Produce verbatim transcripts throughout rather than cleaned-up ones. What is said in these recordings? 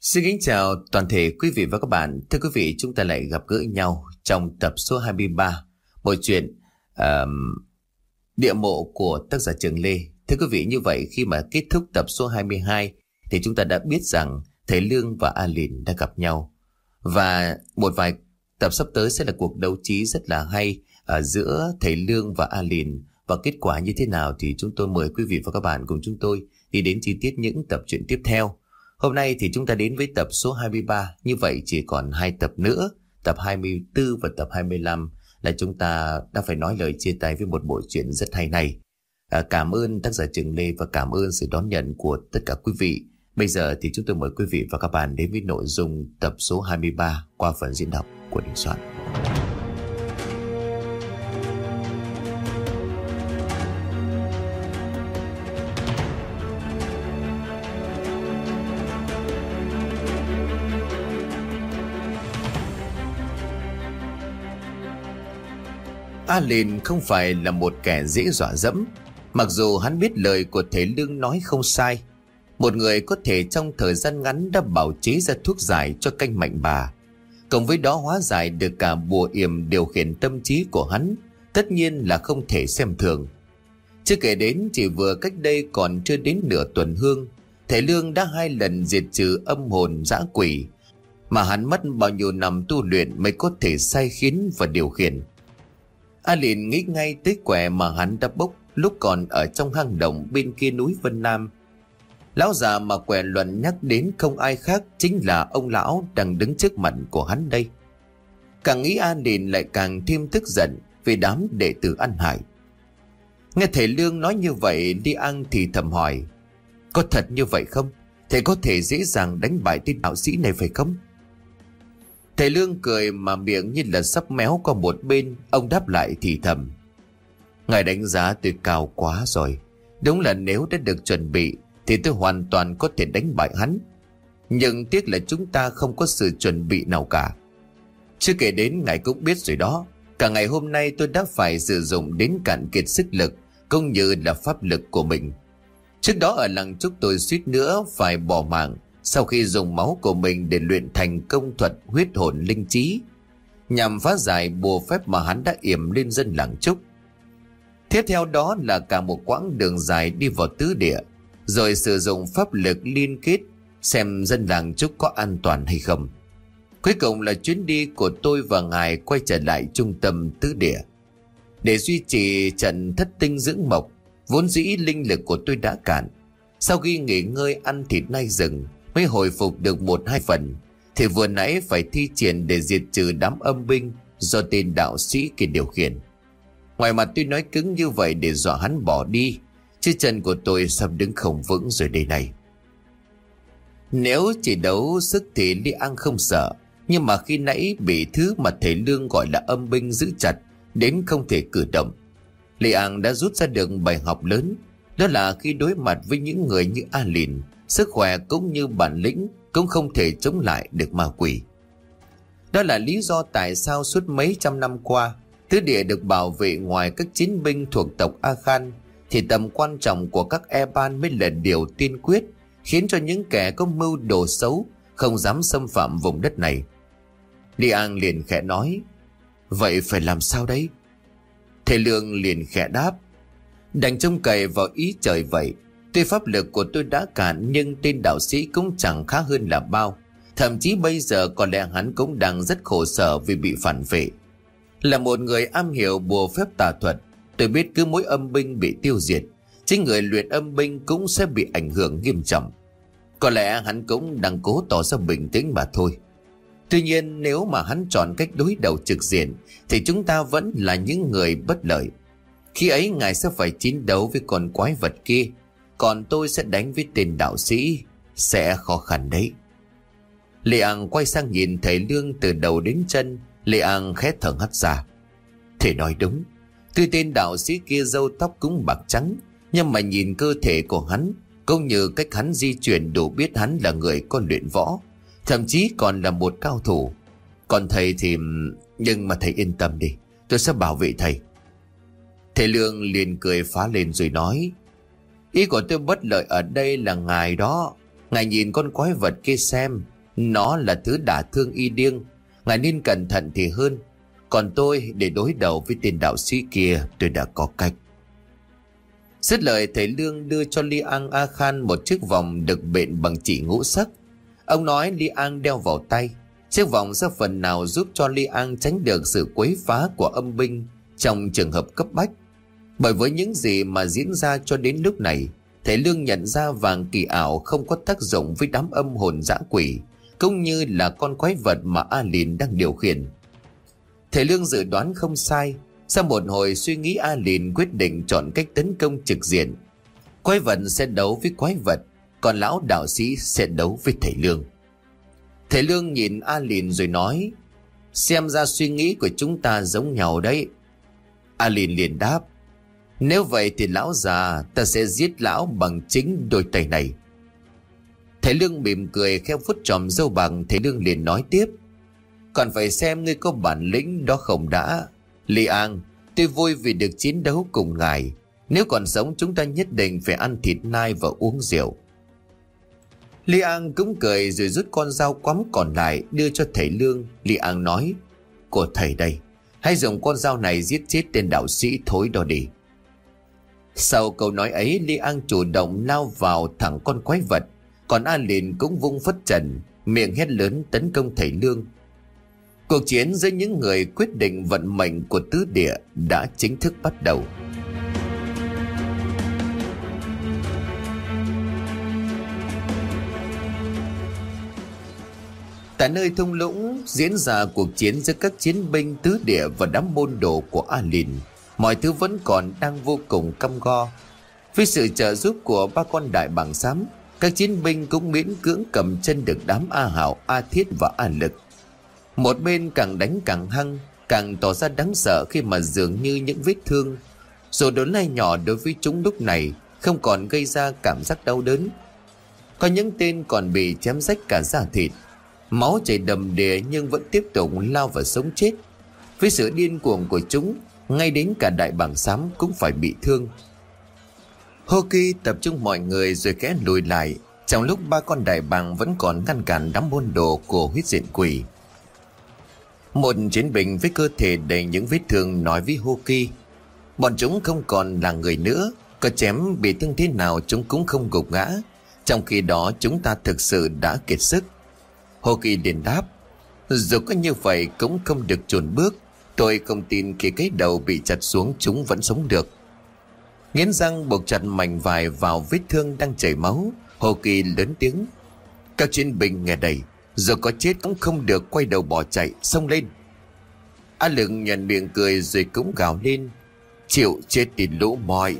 Xin kính chào toàn thể quý vị và các bạn. Thưa quý vị, chúng ta lại gặp gỡ nhau trong tập số hai mươi ba bộ truyện uh, Địa mộ của tác giả Trường Lê. Thưa quý vị, như vậy khi mà kết thúc tập số hai mươi hai thì chúng ta đã biết rằng thầy Lương và A Lìn đã gặp nhau. Và một vài tập sắp tới sẽ là cuộc đấu trí rất là hay ở giữa thầy Lương và A Lìn. Và kết quả như thế nào thì chúng tôi mời quý vị và các bạn cùng chúng tôi đi đến chi tiết những tập truyện tiếp theo. Hôm nay thì chúng ta đến với tập số hai mươi ba. Như vậy chỉ còn hai tập nữa, tập hai mươi tư và tập hai mươi lăm là chúng ta đã phải nói lời chia tay với một bộ truyện rất hay này. À, cảm ơn tác giả Trường Lê và cảm ơn sự đón nhận của tất cả quý vị. Bây giờ thì chúng tôi mời quý vị và các bạn đến với nội dung tập số hai mươi ba qua phần diễn đọc của Đình Soạn. A Lìn không phải là một kẻ dễ dọa dẫm. Mặc dù hắn biết lời của thầy Lương nói không sai. Một người có thể trong thời gian ngắn đã bào chế ra thuốc giải cho canh mạnh bà, cộng với đó hóa giải được cả bùa yểm điều khiển tâm trí của hắn, tất nhiên là không thể xem thường. Chưa kể đến chỉ vừa cách đây còn chưa đến nửa tuần hương, thầy Lương đã hai lần diệt trừ âm hồn dã quỷ mà hắn mất bao nhiêu năm tu luyện mới có thể sai khiến và điều khiển. A Lìn nghĩ ngay tới quẻ mà hắn đã bốc lúc còn ở trong hang động bên kia núi Vân Nam. Lão già mà quẻ luận nhắc đến không ai khác chính là ông lão đang đứng trước mặt của hắn đây. Càng nghĩ A Lìn lại càng thêm tức giận vì đám đệ tử ăn hại. Nghe thầy Lương nói như vậy, Đi An thì thầm hỏi: có thật như vậy không? Thầy có thể dễ dàng đánh bại tên đạo sĩ này phải không? Thầy Lương cười mà miệng như là sắp méo qua một bên. Ông đáp lại thì thầm: ngài đánh giá tôi cao quá rồi. Đúng là nếu đã được chuẩn bị thì tôi hoàn toàn có thể đánh bại hắn. Nhưng tiếc là chúng ta không có sự chuẩn bị nào cả. Chưa kể đến ngài cũng biết rồi đó, cả ngày hôm nay tôi đã phải sử dụng đến cạn kiệt sức lực cũng như là pháp lực của mình. Trước đó ở làng Trúc tôi suýt nữa phải bỏ mạng sau khi dùng máu của mình để luyện thành công thuật huyết hồn linh trí, nhằm phá giải bùa phép mà hắn đã yểm lên dân làng Trúc. Tiếp theo đó là cả một quãng đường dài đi vào tứ địa, rồi sử dụng pháp lực liên kết xem dân làng Trúc có an toàn hay không. Cuối cùng là chuyến đi của tôi và ngài quay trở lại trung tâm tứ địa để duy trì trận thất tinh dưỡng mộc. Vốn dĩ linh lực của tôi đã cạn, sau khi nghỉ ngơi ăn thịt nai rừng mới hồi phục được một hai phần, thì vừa nãy phải thi triển để diệt trừ đám âm binh do tên đạo sĩ kia điều khiển. Ngoài mặt tôi nói cứng như vậy để dọa hắn bỏ đi, chứ chân của tôi sắp đứng không vững rồi đây này. Nếu chỉ đấu sức thì Lý An không sợ, nhưng mà khi nãy bị thứ mà thầy Lương gọi là âm binh giữ chặt đến không thể cử động, Lý An đã rút ra được bài học lớn. Đó là khi đối mặt với những người như A Lìn, sức khỏe cũng như bản lĩnh cũng không thể chống lại được ma quỷ. Đó là lý do tại sao suốt mấy trăm năm qua, tứ địa được bảo vệ ngoài các chiến binh thuộc tộc A Khan, thì tầm quan trọng của các E-ban mới là điều tiên quyết, khiến cho những kẻ có mưu đồ xấu không dám xâm phạm vùng đất này. Lý An liền khẽ nói: vậy phải làm sao đấy? Thầy Lương liền khẽ đáp: đành trông cậy vào ý trời vậy. Tuy pháp lực của tôi đã cạn, nhưng tên đạo sĩ cũng chẳng khá hơn là bao. Thậm chí bây giờ có lẽ hắn cũng đang rất khổ sở vì bị phản vệ. Là một người am hiểu bùa phép tà thuật, tôi biết cứ mỗi âm binh bị tiêu diệt, chính người luyện âm binh cũng sẽ bị ảnh hưởng nghiêm trọng. Có lẽ hắn cũng đang cố tỏ ra bình tĩnh mà thôi. Tuy nhiên nếu mà hắn chọn cách đối đầu trực diện thì chúng ta vẫn là những người bất lợi. Khi ấy ngài sẽ phải chiến đấu với con quái vật kia, còn tôi sẽ đánh với tên đạo sĩ. Sẽ khó khăn đấy. Lê An quay sang nhìn thầy Lương từ đầu đến chân. Lê An khẽ thở hắt ra: thầy nói đúng. Tuy tên đạo sĩ kia râu tóc cũng bạc trắng, nhưng mà nhìn cơ thể của hắn cũng như cách hắn di chuyển đủ biết hắn là người có luyện võ, thậm chí còn là một cao thủ. Còn thầy thì... nhưng mà thầy yên tâm đi, tôi sẽ bảo vệ thầy. Thầy Lương liền cười phá lên rồi nói: ý của tôi bất lợi ở đây là ngài đó. Ngài nhìn con quái vật kia xem, nó là thứ đả thương y điêng. Ngài nên cẩn thận thì hơn. Còn tôi, để đối đầu với tên đạo sĩ kia, tôi đã có cách. Dứt lời, thầy Lương đưa cho Li An A Khan một chiếc vòng được bện bằng chỉ ngũ sắc. Ông nói Li An đeo vào tay. Chiếc vòng sẽ phần nào giúp cho Li An tránh được sự quấy phá của âm binh trong trường hợp cấp bách. Bởi với những gì mà diễn ra cho đến lúc này, thầy Lương nhận ra vàng kỳ ảo không có tác dụng với đám âm hồn dã quỷ, cũng như là con quái vật mà A Lìn đang điều khiển. Thầy Lương dự đoán không sai. Sau một hồi suy nghĩ, A Lìn quyết định chọn cách tấn công trực diện. Quái vật sẽ đấu với quái vật, còn lão đạo sĩ sẽ đấu với thầy Lương. Thầy Lương nhìn A Lìn rồi nói: xem ra suy nghĩ của chúng ta giống nhau đấy. A Lìn liền đáp: nếu vậy thì lão già, ta sẽ giết lão bằng chính đôi tay này. Thầy Lương mỉm cười khẽ vuốt chòm râu bằng. Thầy Lương liền nói tiếp: còn phải xem ngươi có bản lĩnh đó không đã. Li An, tôi vui vì được chiến đấu cùng ngài. Nếu còn sống, chúng ta nhất định phải ăn thịt nai và uống rượu. Li An cũng cười rồi rút con dao quắm còn lại đưa cho thầy Lương. Li An nói: của thầy đây, hãy dùng con dao này giết chết tên đạo sĩ thối đó đi. Sau câu nói ấy, Li An chủ động lao vào thẳng con quái vật, còn A Lìn cũng vung phất trần, miệng hét lớn tấn công thầy Lương. Cuộc chiến giữa những người quyết định vận mệnh của tứ địa đã chính thức bắt đầu. Tại nơi thung lũng diễn ra cuộc chiến giữa các chiến binh tứ địa và đám môn đồ của A Lìn. Mọi thứ vẫn còn đang vô cùng căm go. Với sự trợ giúp của ba con đại bàng xám, các chiến binh cũng miễn cưỡng cầm chân được đám A Hảo, A Thiết và A Lực. Một bên càng đánh càng hăng, càng tỏ ra đáng sợ khi mà dường như những vết thương dù đốn lai nhỏ đối với chúng lúc này không còn gây ra cảm giác đau đớn. Có những tên còn bị chém rách cả da thịt, máu chảy đầm đìa nhưng vẫn tiếp tục lao vào sống chết. Với sự điên cuồng của chúng, ngay đến cả đại bàng xám cũng phải bị thương. Hoki tập trung mọi người rồi khẽ lùi lại, trong lúc ba con đại bàng vẫn còn ngăn cản đám môn đồ của huyết diện quỷ. Một chiến binh với cơ thể đầy những vết thương nói với Hoki: bọn chúng không còn là người nữa, có chém bị thương thế nào chúng cũng không gục ngã, trong khi đó chúng ta thực sự đã kiệt sức. Hoki liền đáp: dù có như vậy cũng không được chùn bước. Tôi không tin khi cái đầu bị chặt xuống chúng vẫn sống được. Nghiến răng buộc chặt mảnh vải vào vết thương đang chảy máu, Hoki lớn tiếng: các chiến binh nghe đây, giờ có chết cũng không được quay đầu bỏ chạy, xông lên. A Lực nhận miệng cười rồi cũng gào lên: chịu chết đi lũ moi.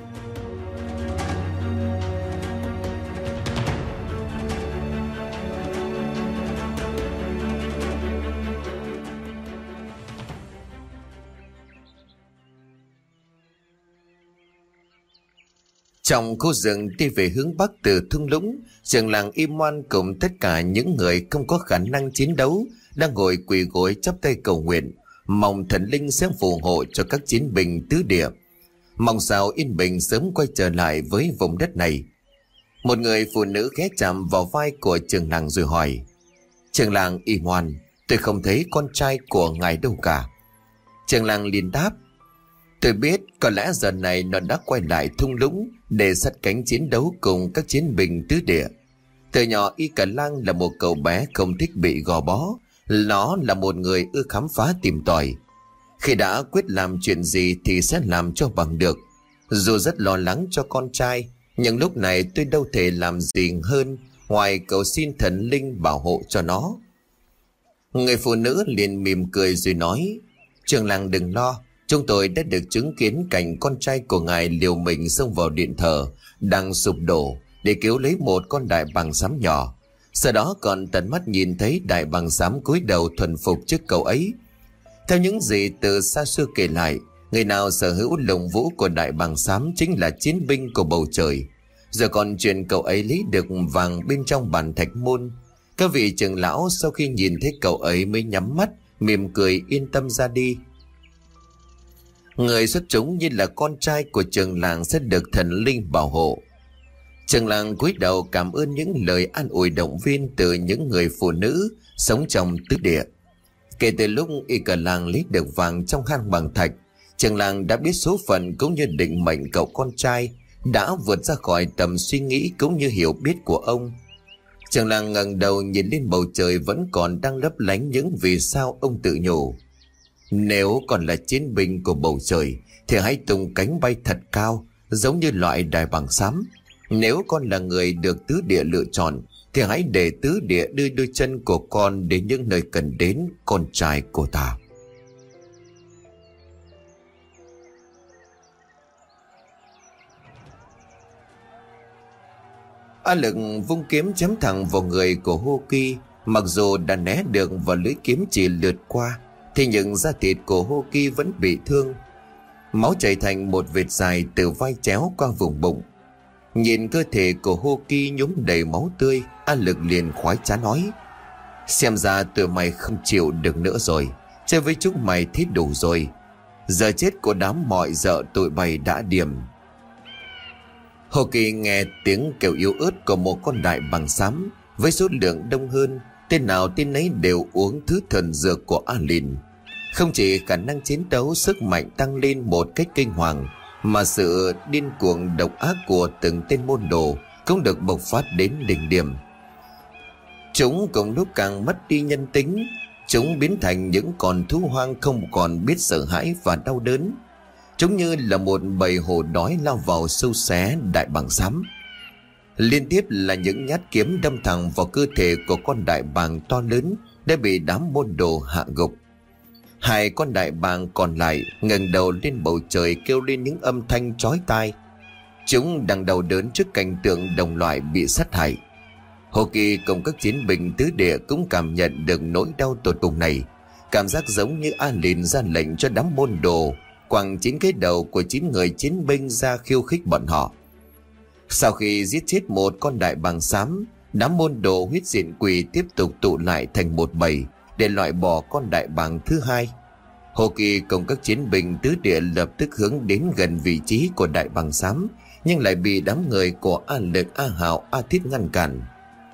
Trong khu rừng đi về hướng bắc từ thung lũng, trường làng Imoan cùng tất cả những người không có khả năng chiến đấu đang ngồi quỳ gối chắp tay cầu nguyện, mong thần linh sẽ phù hộ cho các chiến binh tứ địa, mong sao yên bình sớm quay trở lại với vùng đất này. Một người phụ nữ ghé chạm vào vai của trường làng rồi hỏi: trường làng Imoan, tôi không thấy con trai của ngài đâu cả. Trường làng liền đáp: tôi biết, có lẽ giờ này nó đã quay lại thung lũng để sát cánh chiến đấu cùng các chiến binh tứ địa. Từ nhỏ Y Cả Lang là một cậu bé không thích bị gò bó. Nó là một người ưa khám phá tìm tòi. Khi đã quyết làm chuyện gì thì sẽ làm cho bằng được. Dù rất lo lắng cho con trai, nhưng lúc này tôi đâu thể làm gì hơn ngoài cầu xin thần linh bảo hộ cho nó. Người phụ nữ liền mỉm cười rồi nói: trường làng đừng lo, chúng tôi đã được chứng kiến cảnh con trai của ngài liều mình xông vào điện thờ đang sụp đổ để cứu lấy một con đại bàng xám nhỏ. Sau đó còn tận mắt nhìn thấy đại bàng xám cúi đầu thuần phục trước cậu ấy. Theo những gì từ xa xưa kể lại, người nào sở hữu lồng vũ của đại bàng xám chính là chiến binh của bầu trời. Giờ còn chuyện cậu ấy lấy được vàng bên trong bàn thạch môn. Các vị trưởng lão sau khi nhìn thấy cậu ấy mới nhắm mắt, mỉm cười yên tâm ra đi. Người xuất chúng như là con trai của trường làng sẽ được thần linh bảo hộ. Trường làng cúi đầu cảm ơn những lời an ủi động viên từ những người phụ nữ sống trong tứ địa. Kể từ lúc y cả làng lấy được vàng trong hang bằng thạch, trường làng đã biết số phận cũng như định mệnh cậu con trai đã vượt ra khỏi tầm suy nghĩ cũng như hiểu biết của ông. Trường làng ngẩng đầu nhìn lên bầu trời vẫn còn đang lấp lánh những vì sao. Ông tự nhủ, nếu còn là chiến binh của bầu trời thì hãy tung cánh bay thật cao, giống như loại đài bằng xám. Nếu con là người được tứ địa lựa chọn thì hãy để tứ địa đưa đôi chân của con đến những nơi cần đến, con trai của ta. A Lực vung kiếm chém thẳng vào người của Hô Kỳ. Mặc dù đã né được và lưỡi kiếm chỉ lướt qua, thì những da thịt của Hô Kỳ vẫn bị thương. Máu chảy thành một vệt dài từ vai chéo qua vùng bụng. Nhìn cơ thể của Hô Kỳ nhúm đầy máu tươi, A Lực liền khoái trá nói, xem ra tụi mày không chịu được nữa rồi. Chơi với chúng mày thế đủ rồi. Giờ chết của đám mọi dợ tụi bay đã điểm. Hô Kỳ nghe tiếng kêu yếu ớt của một con đại bằng xám. Với số lượng đông hơn, tên nào tên nấy đều uống thứ thần dược của A Lìn. Không chỉ khả năng chiến đấu sức mạnh tăng lên một cách kinh hoàng, mà sự điên cuồng độc ác của từng tên môn đồ cũng được bộc phát đến đỉnh điểm. Chúng cùng lúc càng mất đi nhân tính. Chúng biến thành những con thú hoang không còn biết sợ hãi và đau đớn. Chúng như là một bầy hổ đói lao vào sâu xé đại bàng xám. Liên tiếp là những nhát kiếm đâm thẳng vào cơ thể của con đại bàng to lớn đã bị đám môn đồ hạ gục. Hai con đại bàng còn lại ngẩng đầu lên bầu trời kêu lên những âm thanh chói tai. Chúng đang đau đớn trước cảnh tượng đồng loại bị sát hại. Hồ Kỳ cùng các chiến binh tứ địa cũng cảm nhận được nỗi đau tột cùng này. Cảm giác giống như A Lìn ra lệnh cho đám môn đồ quẳng chín cái đầu của chín người chiến binh ra khiêu khích bọn họ. Sau khi giết chết một con đại bàng xám, đám môn đồ huyết diện quỷ tiếp tục tụ lại thành một bầy để loại bỏ con đại bàng thứ hai. Hồ Kỳ cùng các chiến binh tứ địa lập tức hướng đến gần vị trí của đại bàng xám, nhưng lại bị đám người của A Lực, A Hạo, A Thiết ngăn cản.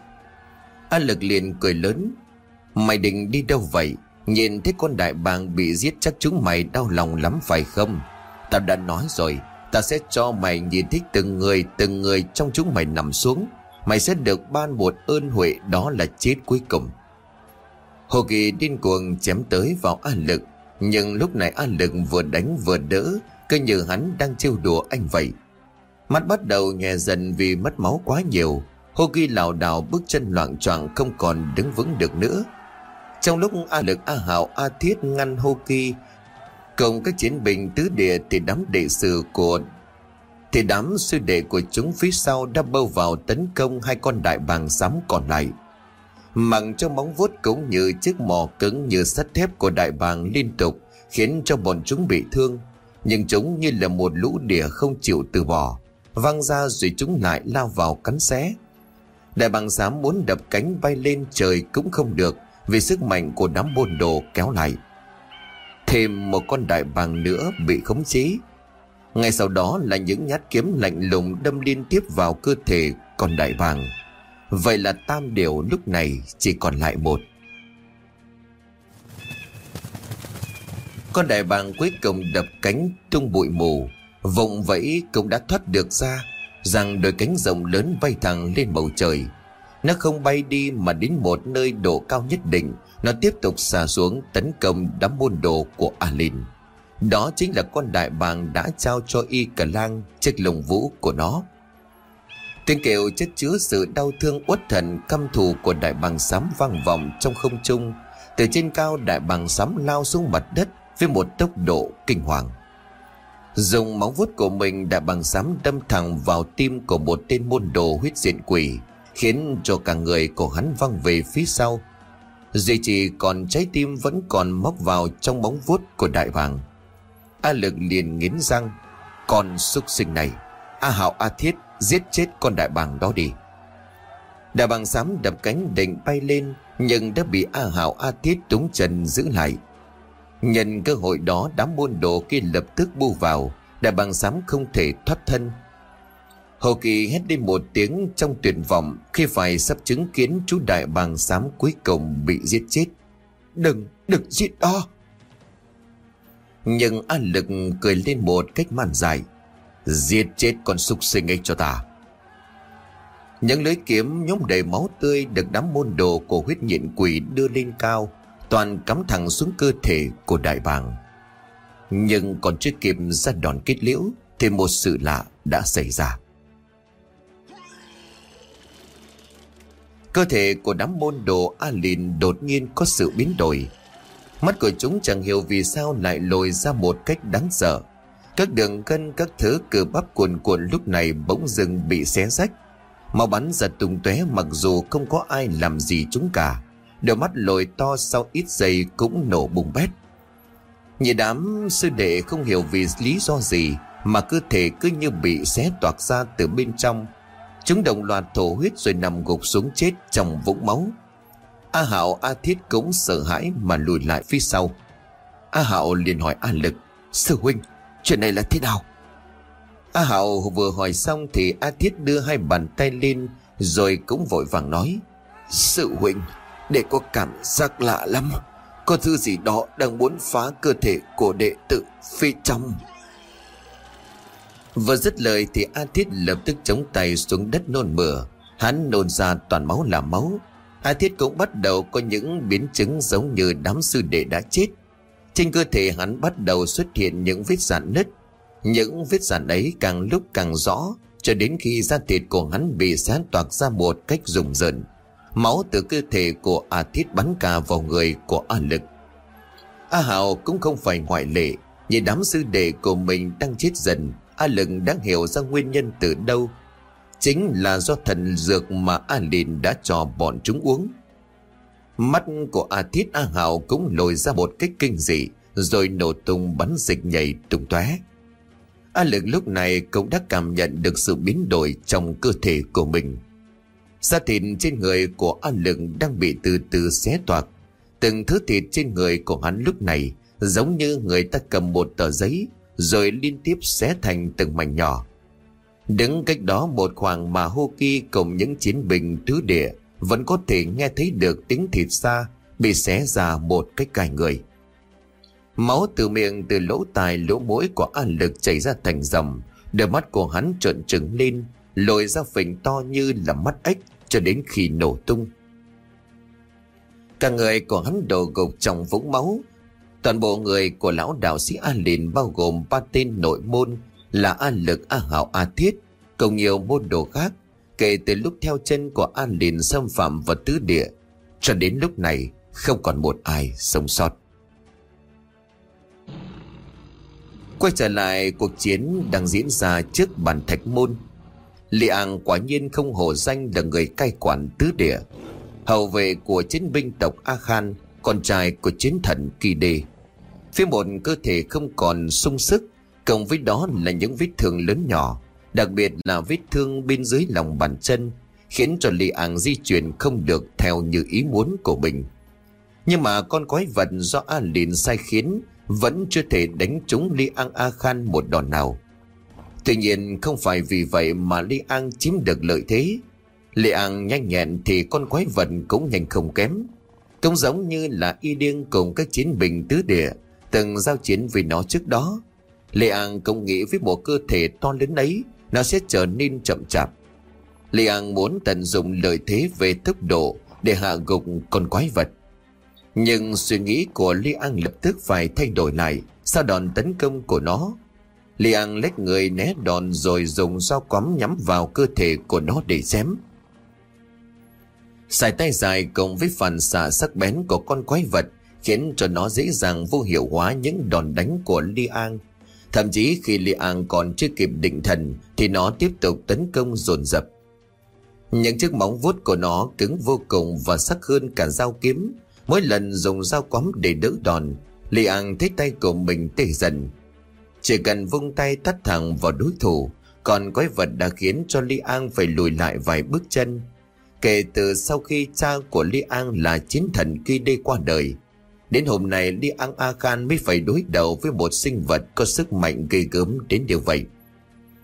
A Lực liền cười lớn, mày định đi đâu vậy? Nhìn thấy con đại bàng bị giết chắc chúng mày đau lòng lắm phải không? Tao đã nói rồi, ta sẽ cho mày nhìn thấy từng người từng người trong chúng mày nằm xuống. Mày sẽ được ban một ơn huệ, đó là chết cuối cùng. Hồ Kỳ điên cuồng chém tới vào A Lực, nhưng lúc này A Lực vừa đánh vừa đỡ, cứ như hắn đang trêu đùa anh vậy. Mắt bắt đầu nhòe dần vì mất máu quá nhiều. Hồ Kỳ lảo đảo bước chân loạng choạng không còn đứng vững được nữa. Trong lúc A Lực, A Hạo, A Thiết ngăn Hồ Kỳ cùng các chiến binh tứ địa thì đám đệ tử của thì đám sư đệ của chúng phía sau đã bâu vào tấn công hai con đại bàng xám còn lại. Mặc cho móng vuốt cũng như chiếc mỏ cứng như sắt thép của đại bàng liên tục khiến cho bọn chúng bị thương, nhưng chúng như là một lũ đỉa không chịu từ bỏ, văng ra rồi chúng lại lao vào cắn xé. Đại bàng xám muốn đập cánh bay lên trời cũng không được vì sức mạnh của đám môn đồ kéo lại. Thêm một con đại bàng nữa bị khống chế. Ngay sau đó là những nhát kiếm lạnh lùng đâm liên tiếp vào cơ thể con đại bàng. Vậy là tam điều lúc này chỉ còn lại một. Con đại bàng cuối cùng đập cánh tung bụi mù, vùng vẫy cũng đã thoát được ra, rằng đôi cánh rộng lớn bay thẳng lên bầu trời. Nó không bay đi mà đến một nơi độ cao nhất định, nó tiếp tục xà xuống tấn công đám môn đồ của A Lìn. Đó chính là con đại bàng đã trao cho Y Cả Lang chiếc lồng vũ của nó. Tiếng kêu chất chứa sự đau thương uất hận căm thù của đại bàng xám vang vọng trong không trung. Từ trên cao, đại bàng xám lao xuống mặt đất với một tốc độ kinh hoàng. Dùng móng vuốt của mình, đại bàng xám đâm thẳng vào tim của một tên môn đồ huyết diện quỷ, khiến cho cả người của hắn văng về phía sau. Duy chỉ còn trái tim vẫn còn móc vào trong móng vuốt của đại bàng. A Lực liền nghiến răng, con súc sinh này, A Hạo, A Thiết, giết chết con đại bàng đó đi. Đại bàng xám đập cánh định bay lên, nhưng đã bị A Hạo, A Thiết túng chân giữ lại. Nhân cơ hội đó, đám môn đồ kia lập tức bu vào. Đại bàng xám không thể thoát thân. Hồ Kỳ hét lên một tiếng trong tuyệt vọng khi phải sắp chứng kiến chú đại bàng xám cuối cùng bị giết chết. Đừng, đừng giết đó. Nhưng A Lực cười lên một cách man dại. Giết chết con súc sinh ấy cho ta. Những lưỡi kiếm nhúng đầy máu tươi được đám môn đồ của huyết nhện quỷ đưa lên cao, toàn cắm thẳng xuống cơ thể của đại bàng. Nhưng còn chưa kịp ra đòn kết liễu thì một sự lạ đã xảy ra. Cơ thể của đám môn đồ A Lìn đột nhiên có sự biến đổi. Mắt của chúng chẳng hiểu vì sao lại lồi ra một cách đáng sợ. Các đường gân, các thứ cơ bắp cuồn cuộn lúc này bỗng dưng bị xé rách. Máu bắn ra tung tóe mặc dù không có ai làm gì chúng cả. Đôi mắt lồi to sau ít giây cũng nổ bùng bét. Nhị đám sư đệ không hiểu vì lý do gì mà cơ thể cứ như bị xé toạc ra từ bên trong. Chúng đồng loạt thổ huyết rồi nằm gục xuống chết trong vũng máu. A Hạo, A Thiết cũng sợ hãi mà lùi lại phía sau. A Hạo liền hỏi A Lực: Sư huynh, chuyện này là thế nào? A Hạo vừa hỏi xong thì A Thiết đưa hai bàn tay lên rồi cũng vội vàng nói: Sư huynh, đệ có cảm giác lạ lắm. Có thứ gì đó đang muốn phá cơ thể của đệ tử phía trong. Vừa dứt lời thì A Thiết lập tức chống tay xuống đất nôn mửa. Hắn nôn ra toàn máu là máu. A Thiết cũng bắt đầu có những biến chứng giống như đám sư đệ đã chết. Trên cơ thể hắn bắt đầu xuất hiện những vết rạn nứt. Những vết rạn ấy càng lúc càng rõ, cho đến khi da thịt của hắn bị xé toạc ra một cách rùng rợn. Máu từ cơ thể của A Thiết bắn cả vào người của A Lực. A Hạo cũng không phải ngoại lệ. Nhìn đám sư đệ của mình đang chết dần, A Lực đang hiểu ra nguyên nhân từ đâu. Chính là do thần dược mà A Lìn đã cho bọn chúng uống. Mắt của A Thiết, A Hạo cũng lồi ra một cách kinh dị, rồi nổ tung bắn dịch nhảy tung tóe. A Lực lúc này cũng đã cảm nhận được sự biến đổi trong cơ thể của mình. Da thịt trên người của A Lực đang bị từ từ xé toạc. Từng thứ thịt trên người của hắn lúc này giống như người ta cầm một tờ giấy rồi liên tiếp xé thành từng mảnh nhỏ. Đứng cách đó một khoảng mà Hồ Kỳ cùng những chiến binh tứ địa vẫn có thể nghe thấy được tiếng thịt da bị xé ra một cách cài người. Máu từ miệng, từ lỗ tai, lỗ mũi của A Lực chảy ra thành dòng. Đôi mắt của hắn trợn trừng lên, lồi ra phình to như là mắt ếch cho đến khi nổ tung. Cả người của hắn đổ gục trong vũng máu. Toàn bộ người của lão đạo sĩ A Lìn bao gồm ba tên nội môn là A Lực, A Hạo, A Thiết cùng nhiều môn đồ khác, kể từ lúc theo chân của A Lìn xâm phạm vào tứ địa cho đến lúc này không còn một ai sống sót. Quay trở lại cuộc chiến đang diễn ra trước bàn thạch môn. Li An quả nhiên không hổ danh là người cai quản tứ địa, hậu vệ của chiến binh tộc A Khan, con trai của chiến thần Kỳ Đề. Phía một cơ thể không còn sung sức, cộng với đó là những vết thương lớn nhỏ, đặc biệt là vết thương bên dưới lòng bàn chân, khiến cho Li An di chuyển không được theo như ý muốn của mình. Nhưng mà con quái vật do A Lìn sai khiến vẫn chưa thể đánh trúng Li An A Khan một đòn nào. Tuy nhiên không phải vì vậy mà Li An chiếm được lợi thế. Li An nhanh nhẹn thì con quái vật cũng nhanh không kém. Cũng giống như là y điên cùng các chiến binh tứ địa từng giao chiến với nó trước đó. Li An cũng nghĩ với bộ cơ thể to lớn ấy nó sẽ trở nên chậm chạp. Li An muốn tận dụng lợi thế về tốc độ để hạ gục con quái vật. Nhưng suy nghĩ của Li An lập tức phải thay đổi lại sau đòn tấn công của nó. Li An lách người né đòn rồi dùng dao quắm nhắm vào cơ thể của nó để chém. Sải tay dài cùng với phản xạ sắc bén của con quái vật khiến cho nó dễ dàng vô hiệu hóa những đòn đánh của Li An. Thậm chí khi Li An còn chưa kịp định thần thì nó tiếp tục tấn công dồn dập. Những chiếc móng vuốt của nó cứng vô cùng và sắc hơn cả dao kiếm. Mỗi lần dùng dao quắm để đỡ đòn, Li An thấy tay của mình tê dần. Chỉ cần vung tay tát thẳng vào đối thủ, còn quái vật đã khiến cho Li An phải lùi lại vài bước chân. Kể từ sau khi cha của Li An là chiến thần Kỳ Đê qua đời, đến hôm nay Li An A Khan mới phải đối đầu với một sinh vật có sức mạnh ghê gớm đến điều vậy.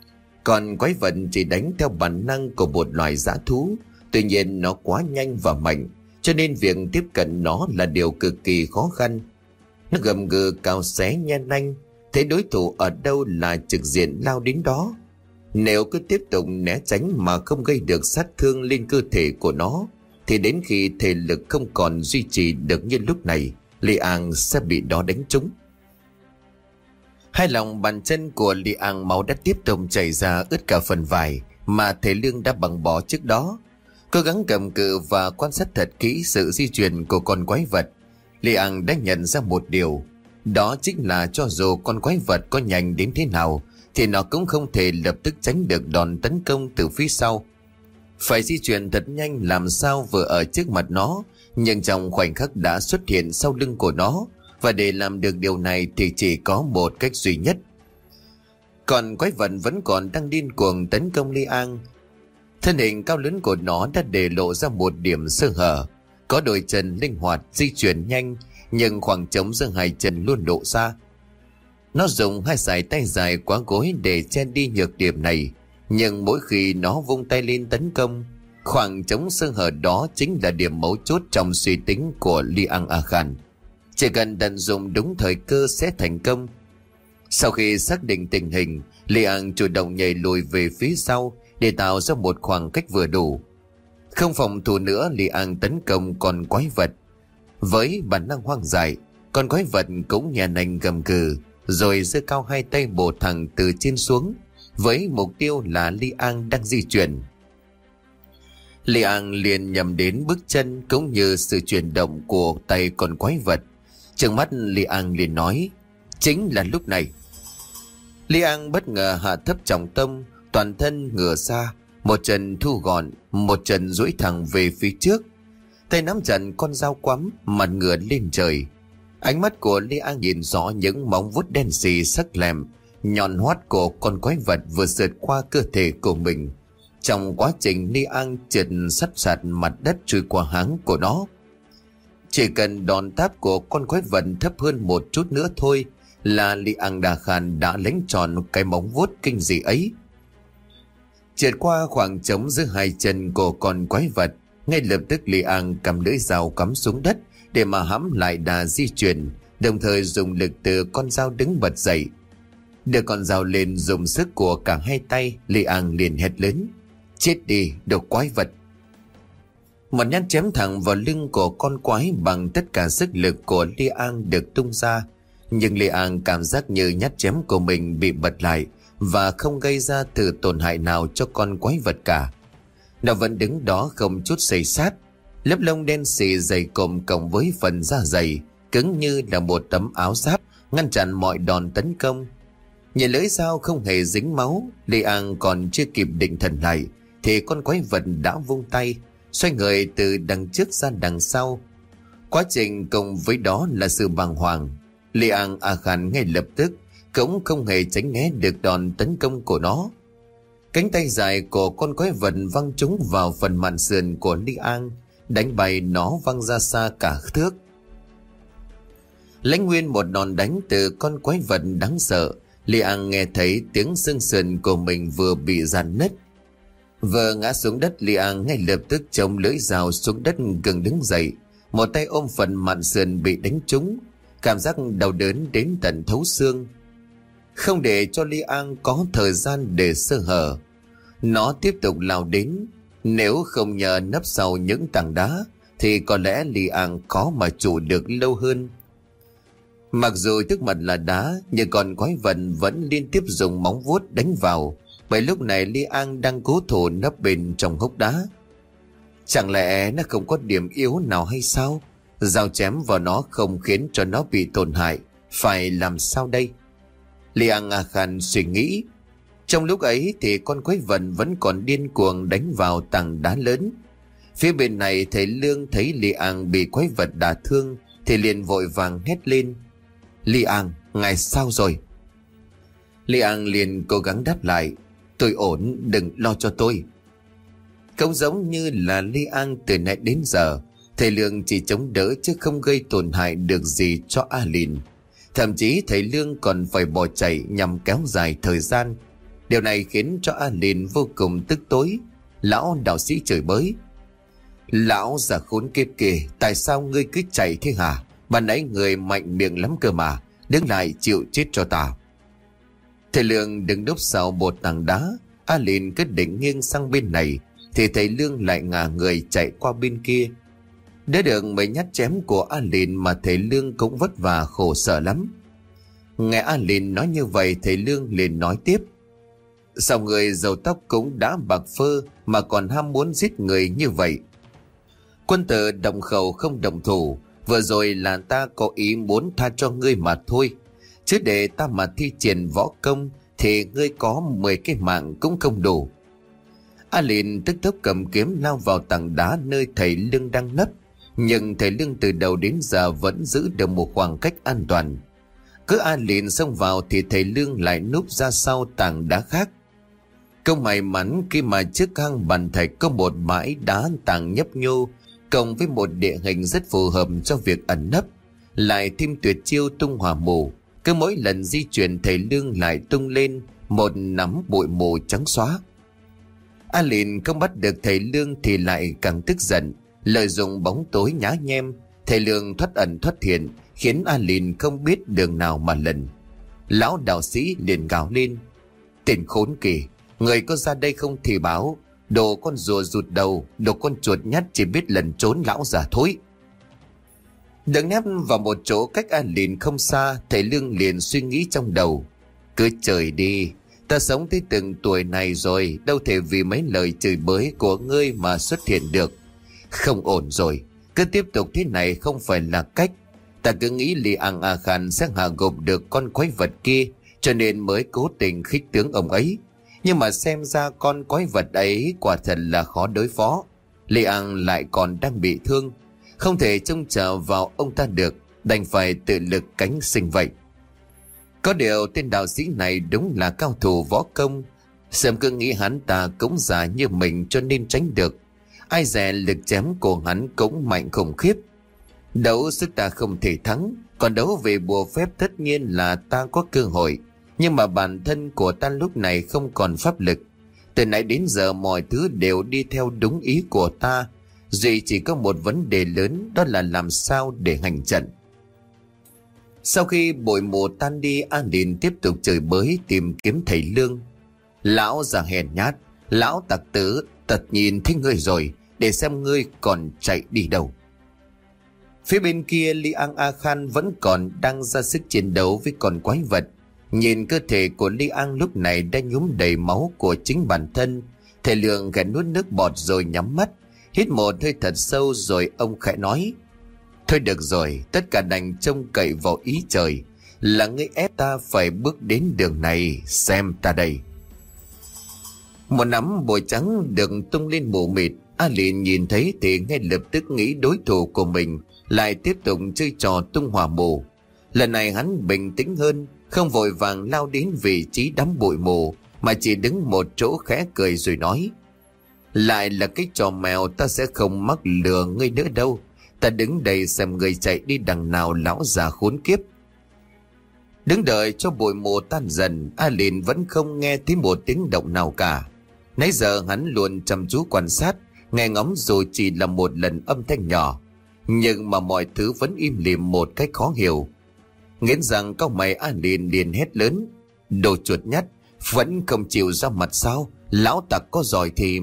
Còn quái vật chỉ đánh theo bản năng của một loài dã thú. Tuy nhiên nó quá nhanh và mạnh, cho nên việc tiếp cận nó là điều cực kỳ khó khăn. Nó gầm gừ cào xé nhe nanh, thấy đối thủ ở đâu là trực diện lao đến đó. Nếu cứ tiếp tục né tránh mà không gây được sát thương lên cơ thể của nó, thì đến khi thể lực không còn duy trì được như lúc này, Liang sẽ bị đó đánh trúng. Hai lòng bàn chân của Liang máu đã tiếp tục chảy ra ướt cả phần vải mà Thể Lương đã bằng bỏ trước đó. Cố gắng cầm cự và quan sát thật kỹ sự di chuyển của con quái vật, Liang đã nhận ra một điều, đó chính là cho dù con quái vật có nhanh đến thế nào thì nó cũng không thể lập tức tránh được đòn tấn công từ phía sau. Phải di chuyển thật nhanh làm sao vừa ở trước mặt nó, nhưng trong khoảnh khắc đã xuất hiện sau lưng của nó, và để làm được điều này thì chỉ có một cách duy nhất. Còn quái vật vẫn còn đang điên cuồng tấn công Liang. Thân hình cao lớn của nó đã để lộ ra một điểm sơ hở, có đôi chân linh hoạt di chuyển nhanh, nhưng khoảng trống giữa hai chân luôn lộ ra. Nó dùng hai sải tay dài quá gối để che đi nhược điểm này, nhưng mỗi khi nó vung tay lên tấn công, khoảng trống sơ hở đó chính là điểm mấu chốt trong suy tính của Liang A Khan. Chỉ cần tận dụng đúng thời cơ sẽ thành công. Sau khi xác định tình hình, Liang chủ động nhảy lùi về phía sau để tạo ra một khoảng cách vừa đủ. Không phòng thủ nữa, Liang tấn công con quái vật. Với bản năng hoang dại, con quái vật cũng nhẹ nành gầm gừ, rồi giơ cao hai tay bổ thẳng từ trên xuống, với mục tiêu là Liang đang di chuyển. Liang liền nhầm đến bước chân cũng như sự chuyển động của tay con quái vật. Trừng mắt Liang liền nói, chính là lúc này. Liang bất ngờ hạ thấp trọng tâm, toàn thân ngửa ra, một chân thu gọn, một chân duỗi thẳng về phía trước, tay nắm chặt con dao quắm, mặt ngửa lên trời. Ánh mắt của Liang nhìn rõ những móng vuốt đen xì sắc lẹm, nhọn hoắt của con quái vật vừa sượt qua cơ thể của mình. Trong quá trình Liang trượt sắt sạt mặt đất chui qua háng của nó. Chỉ cần đòn táp của con quái vật thấp hơn một chút nữa thôi là Liang A Khan đã đánh tròn cái móng vuốt kinh dị ấy. Trượt qua khoảng trống giữa hai chân của con quái vật, ngay lập tức Liang cầm lưỡi dao cắm xuống đất để mà hãm lại đà di chuyển, đồng thời dùng lực từ con dao đứng bật dậy. Đưa con dao lên dùng sức của cả hai tay, Liang liền hét lớn, chết đi đồ quái vật. Một nhát chém thẳng vào lưng của con quái bằng tất cả sức lực của Liang được tung ra, nhưng Liang cảm giác như nhát chém của mình bị bật lại và không gây ra thử tổn hại nào cho con quái vật cả. Nó vẫn đứng đó không chút xây sát, lớp lông đen xì dày cộm cộng với phần da dày cứng như là một tấm áo giáp ngăn chặn mọi đòn tấn công. Nhìn lưỡi dao không hề dính máu, Liang còn chưa kịp định thần lại thì con quái vật đã vung tay xoay người từ đằng trước ra đằng sau. Quá trình cùng với đó là sự bàng hoàng. Liang A Khan ngay lập tức cũng không hề tránh né được đòn tấn công của nó. Cánh tay dài của con quái vật văng trúng vào phần mạn sườn của Liang, đánh bay nó văng ra xa cả thước. Lãnh nguyên một đòn đánh từ con quái vật đáng sợ, Liang nghe thấy tiếng xương sườn của mình vừa bị dạn nứt. Vừa ngã xuống đất, Liang ngay lập tức chống lưỡi dao xuống đất gần đứng dậy, một tay ôm phần mạn sườn bị đánh trúng, cảm giác đau đớn đến tận thấu xương. Không để cho Liang có thời gian để sơ hở, nó tiếp tục lao đến. Nếu không nhờ nấp sau những tảng đá thì có lẽ Liang khó mà trụ được lâu hơn. Mặc dù trước mặt là đá, nhưng con quái vật vẫn liên tiếp dùng móng vuốt đánh vào, bởi lúc này Liang đang cố thủ nấp bên trong hốc đá. Chẳng lẽ nó không có điểm yếu nào hay sao? Dao chém vào nó không khiến cho nó bị tổn hại, phải làm sao đây? Liang A Khan suy nghĩ. Trong lúc ấy thì con quái vật vẫn còn điên cuồng đánh vào tảng đá lớn. Phía bên này thầy Lương thấy Liang bị quái vật đả thương thì liền vội vàng hét lên, Liang, ngài sao rồi? Liang liền cố gắng đáp lại, tôi ổn, đừng lo cho tôi. Không giống như là Liang từ nãy đến giờ, thầy Lương chỉ chống đỡ chứ không gây tổn hại được gì cho A Lin. Thậm chí thầy Lương còn phải bỏ chạy nhằm kéo dài thời gian. Điều này khiến cho A Lìn vô cùng tức tối. Lão đạo sĩ chửi bới: Lão già khốn kiếp kìa, tại sao ngươi cứ chạy thế hả? Ban nãy người mạnh miệng lắm cơ mà, đứng lại chịu chết cho ta. Thầy Lương đứng núp sau một tảng đá. A Lìn quyết định nghiêng sang bên này, thì thầy Lương lại ngả người chạy qua bên kia. Đỡ được mấy nhát chém của A Lìn mà thầy Lương cũng vất vả khổ sở lắm. Nghe A Lìn nói như vậy, thầy Lương liền nói tiếp: Sao người râu tóc cũng đã bạc phơ mà còn ham muốn giết người như vậy? Quân tử đồng khẩu không đồng thủ, vừa rồi là ta có ý muốn tha cho ngươi mà thôi, chứ để ta mà thi triển võ công thì ngươi có mười cái mạng cũng không đủ. A Lìn tức tốc cầm kiếm lao vào tảng đá nơi thầy Lương đang nấp, nhưng thầy Lương từ đầu đến giờ vẫn giữ được một khoảng cách an toàn. Cứ A Lìn xông vào thì thầy Lương lại núp ra sau tảng đá khác. Không may mắn khi mà trước hang bàn thạch có một bãi đá tảng nhấp nhô, cộng với một địa hình rất phù hợp cho việc ẩn nấp, lại thêm tuyệt chiêu tung hỏa mù. Cứ mỗi lần di chuyển, thầy Lương lại tung lên một nắm bụi mù trắng xóa. A Lìn không bắt được thầy Lương thì lại càng tức giận, lợi dụng bóng tối nhá nhem, thầy Lương thoát ẩn thoát hiện, khiến A Lìn không biết đường nào mà lần. Lão đạo sĩ liền gào lên: Tên khốn kỳ, người có ra đây không thì báo, đồ con rùa rụt đầu, đồ con chuột nhắt chỉ biết lần trốn lão già thối. Đứng nép vào một chỗ cách A Lìn không xa, thầy Lương liền suy nghĩ trong đầu: Cứ trời đi, ta sống tới từng tuổi này rồi, đâu thể vì mấy lời chửi bới của ngươi mà xuất hiện được. Không ổn rồi, cứ tiếp tục thế này không phải là cách. Ta cứ nghĩ Li Ang A Khan sẽ hạ gục được con quái vật kia, cho nên mới cố tình khích tướng ông ấy. Nhưng mà xem ra con quái vật ấy quả thật là khó đối phó. Li Ang lại còn đang bị thương, không thể trông chờ vào ông ta được, đành phải tự lực cánh sinh vậy. Có điều tên đạo sĩ này đúng là cao thủ võ công, sớm cứ nghĩ hắn ta cũng già như mình cho nên tránh được. Ai dè lực chém của hắn cũng mạnh khủng khiếp. Đấu sức ta không thể thắng, còn đấu về bùa phép tất nhiên là ta có cơ hội. Nhưng mà bản thân của ta lúc này không còn pháp lực. Từ nãy đến giờ mọi thứ đều đi theo đúng ý của ta, duy chỉ có một vấn đề lớn, đó là làm sao để hành trận. Sau khi bụi mù tan đi, A Lìn tiếp tục chửi bới tìm kiếm thầy Lương: Lão già hèn nhát, lão tặc tử, tật nhìn thấy ngươi rồi, để xem ngươi còn chạy đi đâu. Phía bên kia, Li Ang A Khan vẫn còn đang ra sức chiến đấu với con quái vật. Nhìn cơ thể của Li Ang lúc này đã nhuốm đầy máu của chính bản thân, thầy Lương khẽ nuốt nước bọt rồi nhắm mắt, hít một hơi thật sâu, rồi ông khẽ nói: Thôi được rồi, tất cả đành trông cậy vào ý trời, là ngươi ép ta phải bước đến đường này, xem ta đây. Một nắm bụi trắng được tung lên mù mịt. A Lìn nhìn thấy thì ngay lập tức nghĩ đối thủ của mình lại tiếp tục chơi trò tung hỏa mù. Lần này hắn bình tĩnh hơn, không vội vàng lao đến vị trí đám bụi mù, mà chỉ đứng một chỗ khẽ cười rồi nói: Lại là cái trò mèo, ta sẽ không mắc lừa ngươi nữa đâu. Ta đứng đây xem người chạy đi đằng nào, lão già khốn kiếp. Đứng đợi cho bụi mù tan dần, A Lìn vẫn không nghe thấy một tiếng động nào cả. Nãy giờ hắn luôn chăm chú quan sát, nghe ngóng dù chỉ là một lần âm thanh nhỏ, nhưng mà mọi thứ vẫn im lìm một cách khó hiểu. Nghiến rằng cau mày, A Lìn liền hét lớn: Đồ chuột nhắt, vẫn không chịu ra mặt sao? Lão tặc có giỏi thì...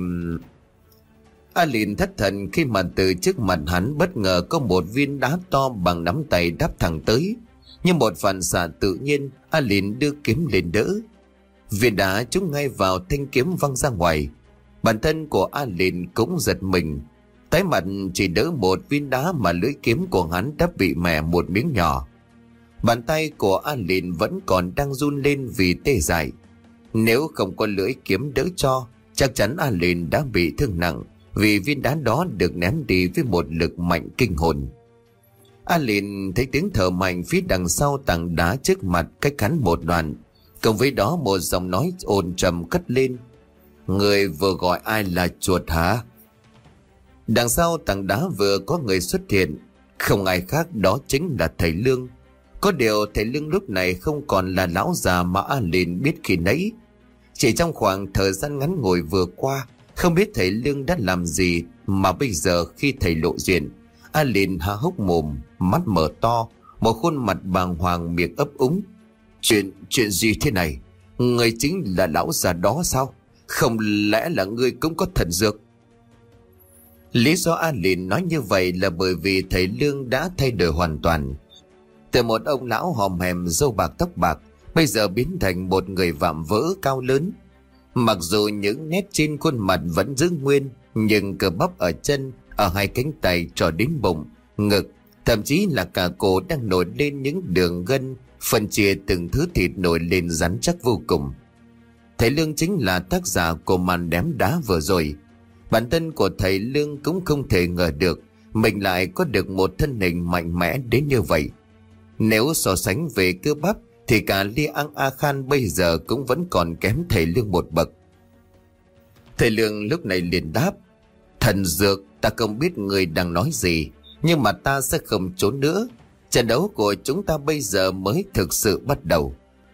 A Lìn thất thần khi mà từ trước mặt hắn bất ngờ có một viên đá to bằng nắm tay đáp thẳng tới. Như một phản xạ tự nhiên, A Lìn đưa kiếm lên đỡ. Viên đá trúng ngay vào thanh kiếm văng ra ngoài. Bản thân của A Lìn cũng giật mình, tái mặt chỉ đỡ một viên đá mà lưỡi kiếm của hắn đã bị mẻ một miếng nhỏ. Bàn tay của A Lìn vẫn còn đang run lên vì tê dại. Nếu không có lưỡi kiếm đỡ cho, chắc chắn A Lìn đã bị thương nặng, vì viên đá đó được ném đi với một lực mạnh kinh hồn. A Lìn thấy tiếng thở mạnh phía đằng sau tảng đá trước mặt cách hắn một đoạn, cộng với đó một giọng nói ồn trầm cất lên: Người vừa gọi ai là chuột hả? Đằng sau tảng đá vừa có người xuất hiện, không ai khác đó chính là thầy Lương. Có điều thầy Lương lúc này không còn là lão già mà A Lìn biết khi nãy. Chỉ trong khoảng thời gian ngắn ngủi vừa qua, không biết thầy Lương đã làm gì mà bây giờ khi thầy lộ diện, A Lìn há hốc mồm, mắt mở to, một khuôn mặt bàng hoàng, miệng ấp úng. Chuyện, chuyện gì thế này? Người chính là lão già đó sao? Không lẽ là ngươi cũng có thần dược? Lý do A Lìn nói như vậy là bởi vì thầy Lương đã thay đổi hoàn toàn. Từ một ông lão hòm hèm râu bạc tóc bạc, bây giờ biến thành một người vạm vỡ cao lớn. Mặc dù những nét trên khuôn mặt vẫn giữ nguyên, nhưng cơ bắp ở chân, ở hai cánh tay trò đến bụng, ngực, thậm chí là cả cổ đang nổi lên những đường gân, phân chia từng thứ thịt nổi lên rắn chắc vô cùng. Thầy Lương chính là tác giả của màn ném đá vừa rồi. Bản thân của thầy Lương cũng không thể ngờ được mình lại có được một thân hình mạnh mẽ đến như vậy. Nếu so sánh về cơ bắp thì cả Li An A Khan bây giờ cũng vẫn còn kém thầy Lương một bậc. Thầy Lương lúc này liền đáp: Thần dược, ta không biết người đang nói gì, nhưng mà ta sẽ không trốn nữa. Trận đấu của chúng ta bây giờ mới thực sự bắt đầu.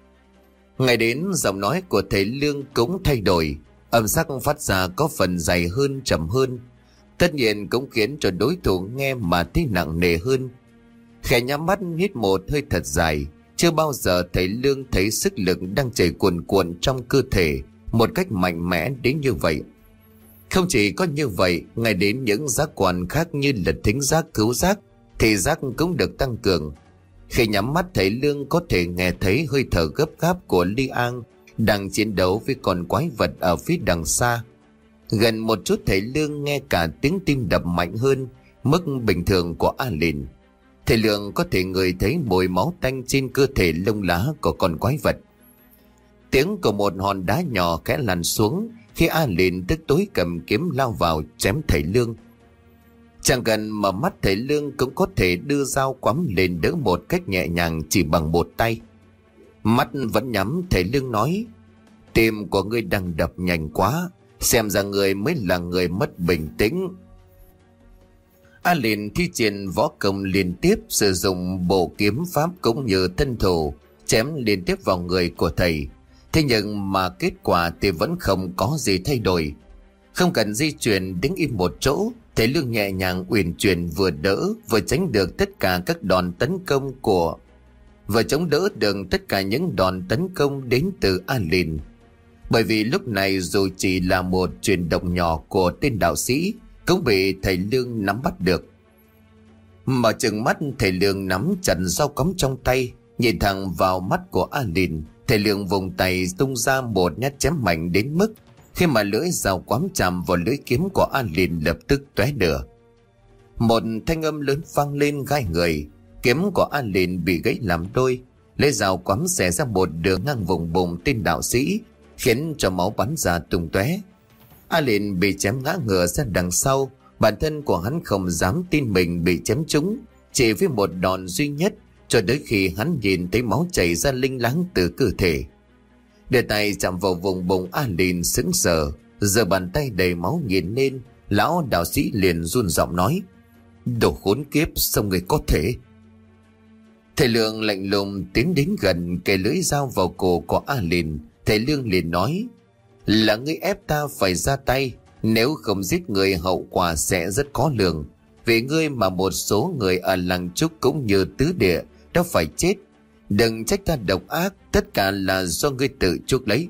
Ngày đến, giọng nói của thầy Lương cũng thay đổi, âm sắc phát ra có phần dày hơn, trầm hơn. Tất nhiên cũng khiến cho đối thủ nghe mà thấy nặng nề hơn. Khẽ nhắm mắt hít một hơi thật dài. Chưa bao giờ thầy Lương thấy sức lực đang chảy cuồn cuộn trong cơ thể một cách mạnh mẽ đến như vậy. Không chỉ có như vậy, ngay đến những giác quan khác như là thính giác, khứu giác, thị giác cũng được tăng cường. Khi nhắm mắt, thầy Lương có thể nghe thấy hơi thở gấp gáp của Li An đang chiến đấu với con quái vật ở phía đằng xa. Gần một chút, thầy Lương nghe cả tiếng tim đập mạnh hơn mức bình thường của A Lìn. Thầy Lương có thể ngửi thấy mùi máu tanh trên cơ thể lông lá của con quái vật. Tiếng của một hòn đá nhỏ khẽ lăn xuống khi A Lìn tức tối cầm kiếm lao vào chém thầy Lương. Chẳng cần mở mắt, thầy Lương cũng có thể đưa dao quắm lên đỡ một cách nhẹ nhàng chỉ bằng một tay. Mắt vẫn nhắm, thầy Lương nói: Tim của ngươi đang đập nhanh quá, xem ra ngươi mới là người mất bình tĩnh. A Lìn thi triển võ công liên tiếp, sử dụng bộ kiếm pháp cũng như thân thủ chém liên tiếp vào người của thầy. Thế nhưng mà kết quả thì vẫn không có gì thay đổi. Không cần di chuyển, đứng im một chỗ, thầy Lương nhẹ nhàng uyển chuyển vừa đỡ vừa tránh được tất cả các đòn tấn công của vừa chống đỡ được tất cả những đòn tấn công đến từ A Lìn. Bởi vì lúc này dù chỉ là một chuyển động nhỏ của tên đạo sĩ cũng bị thầy Lương nắm bắt được. Mở chừng mắt, thầy Lương nắm chặt dao cắm trong tay, nhìn thẳng vào mắt của A Lìn. Thầy Lương vùng tay tung ra một nhát chém mạnh đến mức khi mà lưỡi dao quắm chạm vào lưỡi kiếm của A Lìn lập tức tóe lửa. Một thanh âm lớn vang lên gai người, kiếm của A Lìn bị gãy làm đôi, lưỡi dao quắm xẻ ra một đường ngang vùng bụng tên đạo sĩ, khiến cho máu bắn ra tung tóe. A Lìn bị chém ngã ngửa ra đằng sau. Bản thân của hắn không dám tin mình bị chém trúng, chỉ với một đòn duy nhất, cho đến khi hắn nhìn thấy máu chảy ra linh láng từ cơ thể. Đưa tay chạm vào vùng bụng, A Lìn sững sờ, giờ bàn tay đầy máu nhìn lên. Lão đạo sĩ liền run giọng nói: Đồ khốn kiếp, sao người có thể? Thầy Lương lạnh lùng tiến đến gần, kề lưỡi dao vào cổ của A Lìn. Thầy Lương liền nói: Là ngươi ép ta phải ra tay, nếu không giết người hậu quả sẽ rất khó lường. Vì ngươi mà một số người ở làng Trúc cũng như tứ địa đã phải chết. Đừng trách ta độc ác, tất cả là do ngươi tự chuốc lấy.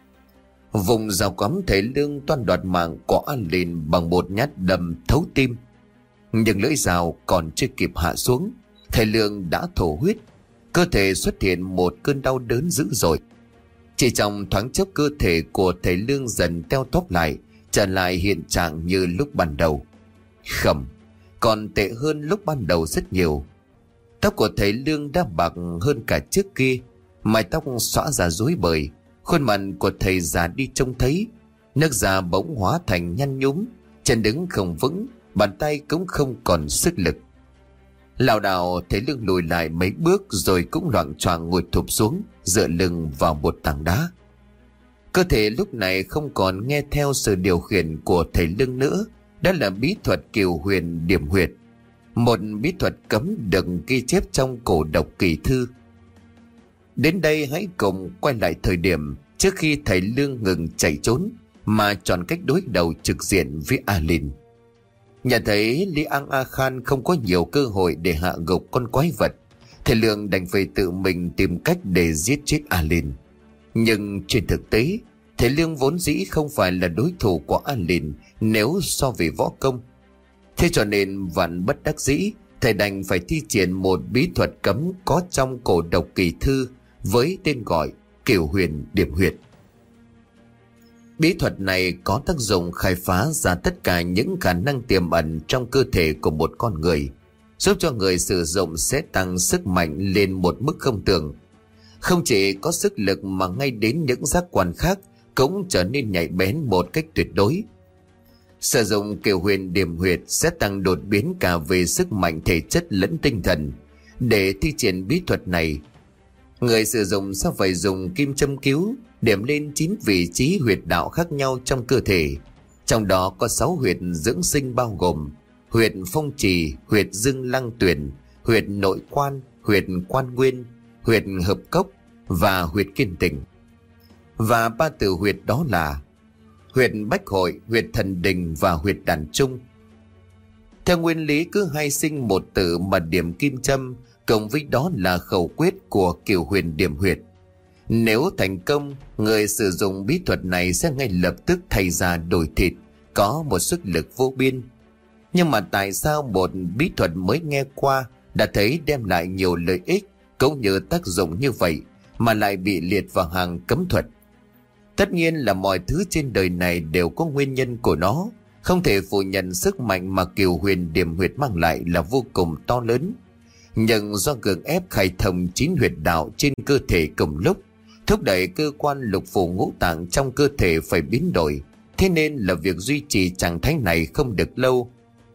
Vùng dao quắm thầy Lương toan đoạt mạng của A Lìn bằng một nhát đâm thấu tim. Nhưng lưỡi dao còn chưa kịp hạ xuống, thầy Lương đã thổ huyết, cơ thể xuất hiện một cơn đau đớn dữ dội. Chỉ trong thoáng chốc, cơ thể của thầy Lương dần teo tóp lại, trở lại hiện trạng như lúc ban đầu. Khẩm, còn tệ hơn lúc ban đầu rất nhiều. Tóc của thầy Lương đã bạc hơn cả trước kia, mái tóc xõa ra rối bời, khuôn mặt của thầy già đi trông thấy, nước da bỗng hóa thành nhăn nhúm, chân đứng không vững, bàn tay cũng không còn sức lực. Lảo đảo thầy Lương lùi lại mấy bước rồi cũng loạng choạng ngồi thụp xuống, dựa lưng vào một tảng đá. Cơ thể lúc này không còn nghe theo sự điều khiển của thầy Lương nữa, đó là bí thuật kiều huyền điểm huyệt, một bí thuật cấm được ghi chép trong cổ độc kỳ thư. Đến đây hãy cùng quay lại thời điểm trước khi thầy Lương ngừng chạy trốn mà chọn cách đối đầu trực diện với Alin. Nhận thấy Li An A Khan không có nhiều cơ hội để hạ gục con quái vật, thầy Lương đành phải tự mình tìm cách để giết chết Alin. Nhưng trên thực tế, thầy Lương vốn dĩ không phải là đối thủ của Alin nếu so về võ công. Thế cho nên vạn bất đắc dĩ, thầy đành phải thi triển một bí thuật cấm có trong cổ độc kỳ thư với tên gọi Cửu Huyền Điểm Huyệt. Bí thuật này có tác dụng khai phá ra tất cả những khả năng tiềm ẩn trong cơ thể của một con người, giúp cho người sử dụng sẽ tăng sức mạnh lên một mức không tưởng. Không chỉ có sức lực mà ngay đến những giác quan khác cũng trở nên nhạy bén một cách tuyệt đối. Sử dụng Cửu Huyền Điểm Huyệt sẽ tăng đột biến cả về sức mạnh thể chất lẫn tinh thần. Để thi triển bí thuật này, người sử dụng sẽ phải dùng kim châm cứu điểm lên chín vị trí huyệt đạo khác nhau trong cơ thể. Trong đó có sáu huyệt dưỡng sinh bao gồm huyệt phong trì, huyệt dương lăng tuyển, huyệt nội quan, huyệt quan nguyên, huyệt hợp cốc và huyệt kiên tỉnh. Và ba tử huyệt đó là huyệt bách hội, huyệt thần đình và huyệt đàn trung. Theo nguyên lý cứ hai sinh một tử mà điểm kim châm, cộng với đó là khẩu quyết của Cửu Huyền Điểm Huyệt. Nếu thành công, người sử dụng bí thuật này sẽ ngay lập tức thay da đổi thịt, có một sức lực vô biên. Nhưng mà tại sao một bí thuật mới nghe qua đã thấy đem lại nhiều lợi ích cũng như tác dụng như vậy mà lại bị liệt vào hàng cấm thuật? Tất nhiên là mọi thứ trên đời này đều có nguyên nhân của nó. Không thể phủ nhận sức mạnh mà Cửu Huyền Điểm Huyệt mang lại là vô cùng to lớn. Nhưng do gượng ép khai thông chín huyệt đạo trên cơ thể cùng lúc, thúc đẩy cơ quan lục phủ ngũ tạng trong cơ thể phải biến đổi, thế nên là việc duy trì trạng thái này không được lâu.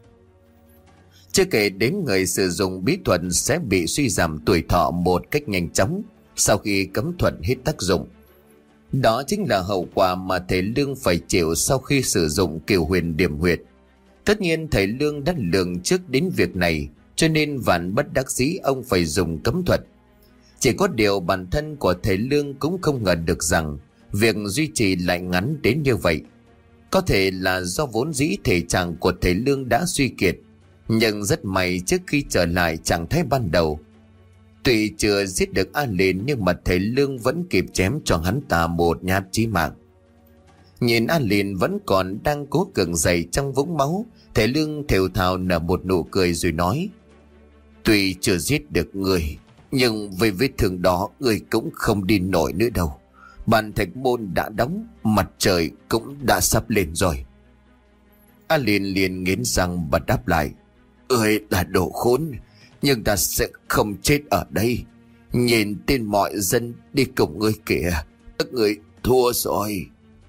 Chưa kể đến người sử dụng bí thuật sẽ bị suy giảm tuổi thọ một cách nhanh chóng sau khi cấm thuật hết tác dụng. Đó chính là hậu quả mà thầy Lương phải chịu sau khi sử dụng Cửu Huyền Điểm Huyệt. Tất nhiên thầy Lương đã lường trước đến việc này, cho nên vạn bất đắc dĩ ông phải dùng cấm thuật. Chỉ có điều bản thân của thầy Lương cũng không ngờ được rằng việc duy trì lại ngắn đến như vậy. Có thể là do vốn dĩ thể trạng của thầy Lương đã suy kiệt, nhưng rất may trước khi trở lại trạng thái ban đầu. Tuy chưa giết được Alin nhưng mà thầy Lương vẫn kịp chém cho hắn ta một nhát chí mạng. Nhìn Alin vẫn còn đang cố gượng dậy trong vũng máu, thầy Lương thều thào nở một nụ cười rồi nói: Tuy chưa giết được người, nhưng với vết thương đó người cũng không đi nổi nữa đâu. Bàn thạch môn đã đóng, mặt trời cũng đã sắp lên rồi. Alin liền nghiến răng và đáp lại: Ơi là đồ khốn, nhưng ta sẽ không chết ở đây. Nhìn tên mọi dân đi cùng ngươi kìa, các người thua rồi.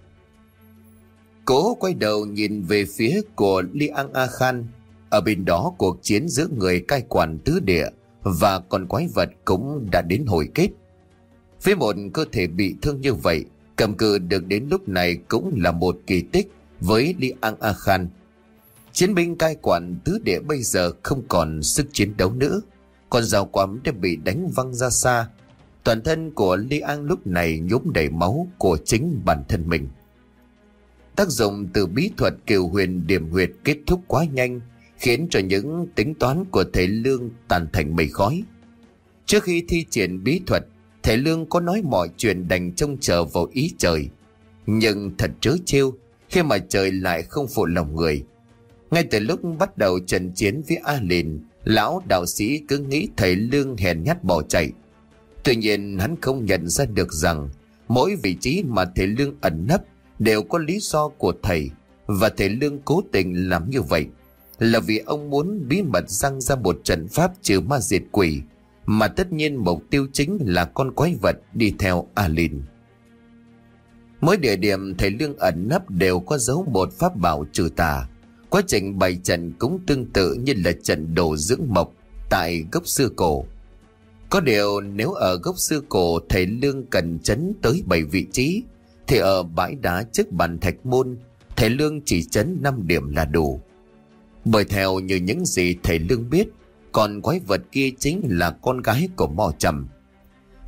Cố quay đầu nhìn về phía của Li An A Khan. Ở bên đó cuộc chiến giữa người cai quản tứ địa và con quái vật cũng đã đến hồi kết. Với một cơ thể bị thương như vậy, cầm cự được đến lúc này cũng là một kỳ tích với Li An A Khan. Chiến binh cai quản tứ địa bây giờ không còn sức chiến đấu nữa, con dao quắm đã bị đánh văng ra xa. Toàn thân của Li An lúc này nhuốm đầy máu của chính bản thân mình. Tác dụng từ bí thuật Cửu Huyền Điểm Huyệt kết thúc quá nhanh, khiến cho những tính toán của thầy Lương tan thành mây khói. Trước khi thi triển bí thuật, thầy Lương có nói mọi chuyện đành trông chờ vào ý trời. Nhưng thật trớ trêu khi mà trời lại không phụ lòng người. Ngay từ lúc bắt đầu trận chiến với Alin, lão đạo sĩ cứ nghĩ thầy Lương hèn nhát bỏ chạy. Tuy nhiên hắn không nhận ra được rằng mỗi vị trí mà thầy Lương ẩn nấp đều có lý do của thầy, và thầy Lương cố tình làm như vậy là vì ông muốn bí mật răng ra một trận pháp trừ ma diệt quỷ, mà tất nhiên mục tiêu chính là con quái vật đi theo Alin. Mỗi địa điểm thầy Lương ẩn nấp đều có giấu một pháp bảo trừ tà. Quá trình bày trận cũng tương tự như là trận đồ dưỡng mộc tại gốc xưa cổ. Có điều nếu ở gốc xưa cổ thầy Lương cần trấn tới bảy vị trí, thì ở bãi đá trước bàn thạch môn thầy Lương chỉ trấn năm điểm là đủ. Bởi theo như những gì thầy Lương biết, con quái vật kia chính là con gái của Mo Trầm.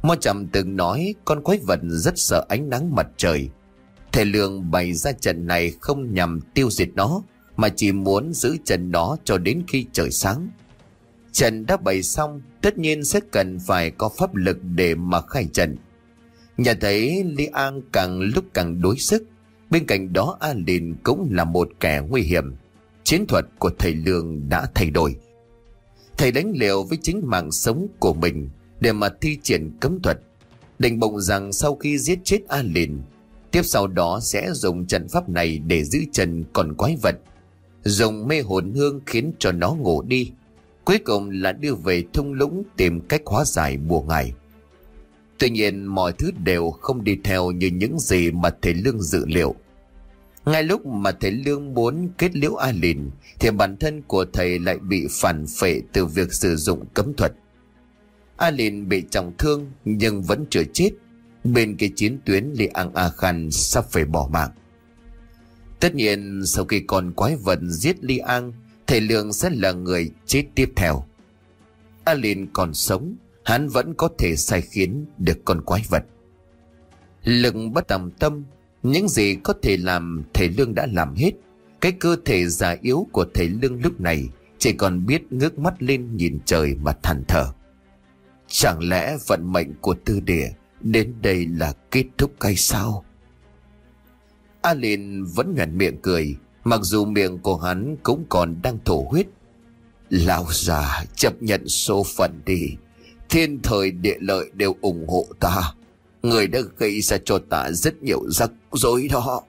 Mo Chậm từng nói con quái vật rất sợ ánh nắng mặt trời. Thầy Lương bày ra trận này không nhằm tiêu diệt nó, mà chỉ muốn giữ trận nó cho đến khi trời sáng. Trận đã bày xong, tất nhiên sẽ cần phải có pháp lực để mà khai trận. Nhà thấy Li An càng lúc càng đuối sức. Bên cạnh đó A Lìn cũng là một kẻ nguy hiểm. Chiến thuật của thầy Lương đã thay đổi. Thầy đánh liều với chính mạng sống của mình để mà thi triển cấm thuật, định bụng rằng sau khi giết chết A Lìn, tiếp sau đó sẽ dùng trận pháp này để giữ chân con quái vật, dùng mê hồn hương khiến cho nó ngủ đi, cuối cùng là đưa về thung lũng tìm cách hóa giải bùa ngải. Tuy nhiên mọi thứ đều không đi theo như những gì mà thầy Lương dự liệu. Ngay lúc mà thầy Lương muốn kết liễu A Lìn thì bản thân của thầy lại bị phản phệ từ việc sử dụng cấm thuật. A Lìn bị trọng thương nhưng vẫn chưa chết. Bên kia chiến tuyến, Li An A Khan sắp phải bỏ mạng. Tất nhiên sau khi con quái vật giết Li An, thầy Lương sẽ là người chết tiếp theo. A Lìn còn sống, hắn vẫn có thể sai khiến được con quái vật. Lực bất tòng tâm, những gì có thể làm thầy Lương đã làm hết. Cái cơ thể già yếu của thầy Lương lúc này chỉ còn biết ngước mắt lên nhìn trời mà than thở. Chẳng lẽ vận mệnh của Tư Địa đến đây là kết thúc hay sao? A Lìn vẫn nhoẻn miệng cười, mặc dù miệng của hắn cũng còn đang thổ huyết. Lão già, chấp nhận số phận đi. Thiên thời địa lợi đều ủng hộ ta. Người đã gây ra cho ta rất nhiều rắc rối đó.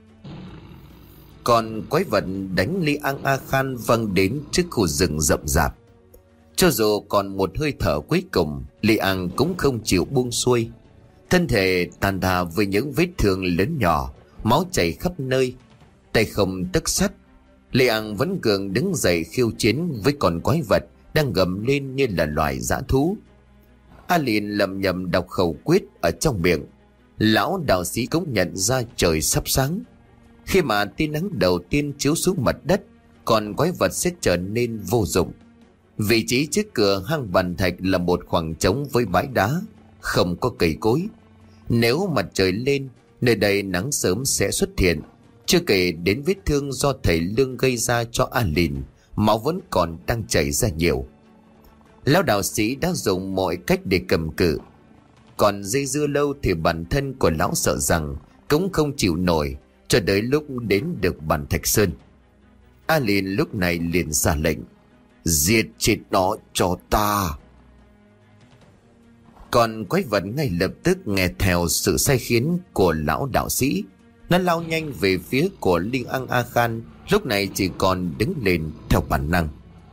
Còn quái vật đánh Li An A Khan văng đến trước khu rừng rậm rạp. Cho dù còn một hơi thở cuối cùng, Li An cũng không chịu buông xuôi. Thân thể tàn tạ với những vết thương lớn nhỏ, máu chảy khắp nơi, tay không tấc sắt. Li An vẫn cường đứng dậy khiêu chiến với con quái vật đang gầm lên như là loài dã thú. A Lìn lầm nhầm đọc khẩu quyết ở trong miệng. Lão đạo sĩ cũng nhận ra trời sắp sáng. Khi mà tia nắng đầu tiên chiếu xuống mặt đất, còn quái vật sẽ trở nên vô dụng. Vị trí trước cửa hang bàn thạch là một khoảng trống với bãi đá, không có cây cối. Nếu mặt trời lên, nơi đây nắng sớm sẽ xuất hiện. Chưa kể đến vết thương do thầy Lương gây ra cho A Lìn, máu vẫn còn đang chảy ra nhiều. Lão đạo sĩ đã dùng mọi cách để cầm cự. Còn dây dưa lâu thì bản thân của lão sợ rằng cũng không chịu nổi cho đến lúc đến được bàn thạch sơn. A Lìn lúc này liền ra lệnh: giết chết nó cho ta. Còn quái vật ngay lập tức nghe theo sự sai khiến của lão đạo sĩ. Nó lao nhanh về phía của Li An A Khan, lúc này chỉ còn đứng lên theo bản năng.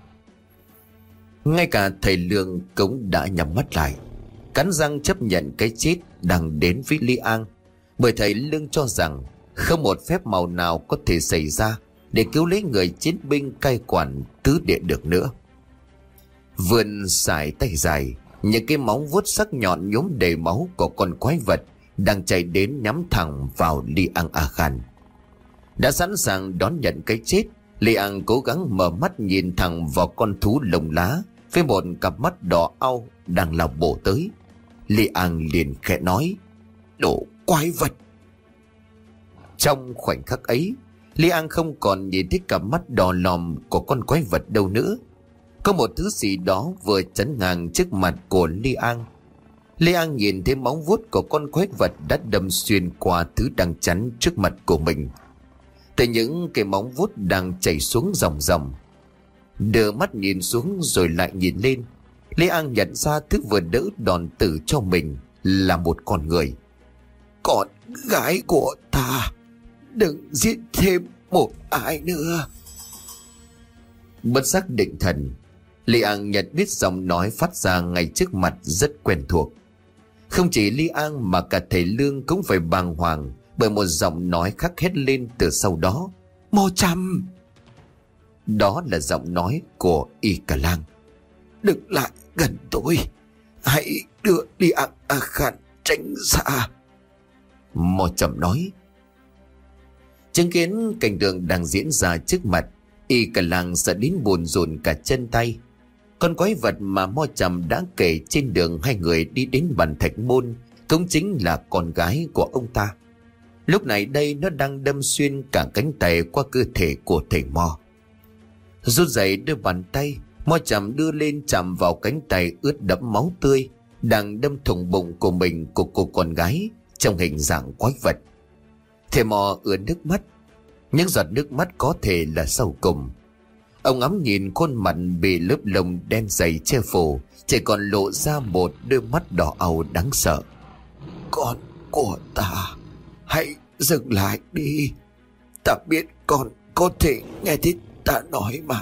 Ngay cả thầy Lương cũng đã nhắm mắt lại, cắn răng chấp nhận cái chết đang đến với Li An, bởi thầy Lương cho rằng không một phép màu nào có thể xảy ra để cứu lấy người chiến binh cai quản tứ địa được nữa. Vươn sải tay dài, những cái móng vuốt sắc nhọn nhuốm đầy máu của con quái vật đang chạy đến nhắm thẳng vào Li An A Khan. Đã sẵn sàng đón nhận cái chết, Li An cố gắng mở mắt nhìn thẳng vào con thú lông lá với một cặp mắt đỏ au đang lao bổ tới. Li An liền khẽ nói: đồ quái vật. Trong khoảnh khắc ấy, Li An không còn nhìn thấy cặp mắt đỏ lòm của con quái vật đâu nữa. Có một thứ gì đó vừa chắn ngang trước mặt của Li An. Li An nhìn thấy móng vuốt của con quái vật đã đâm xuyên qua thứ đang chắn trước mặt của mình. Từ những cái móng vuốt đang chảy xuống dòng dòng. Đưa mắt nhìn xuống rồi lại nhìn lên, Li An nhận ra thứ vừa đỡ đòn tử cho mình là một con người. Con gái của ta, đừng giết thêm một ai nữa. Bất giác định thần, Li An nhận biết giọng nói phát ra ngay trước mặt rất quen thuộc. Không chỉ Li An mà cả thầy Lương cũng phải bàng hoàng bởi một giọng nói khắc hét lên từ sau đó: Mo Chậm. Đó là giọng nói của Y Cả Lang. Đừng lại gần tôi, hãy đưa Li An A Khan tránh xa. Mo Chậm nói. Chứng kiến cảnh tượng đang diễn ra trước mặt, Y Cả Lang sợ đến buồn rùn cả chân tay. Con quái vật mà Mo Trầm đã kể trên đường hai người đi đến Bàn Thạch Môn cũng chính là con gái của ông ta. Lúc này đây nó đang đâm xuyên cả cánh tay qua cơ thể của thầy Mo. Rút dậy đôi bàn tay, Mo Trầm đưa lên chạm vào cánh tay ướt đẫm máu tươi đang đâm thủng bụng của mình của cô con gái trong hình dạng quái vật. Thầy Mo ướt nước mắt, những giọt nước mắt có thể là sau cùng. Ông ngắm nhìn khuôn mặt bị lớp lông đen dày che phủ, chỉ còn lộ ra một đôi mắt đỏ au đáng sợ. Con của ta, hãy dừng lại đi. Ta biết con có thể nghe thấy ta nói mà.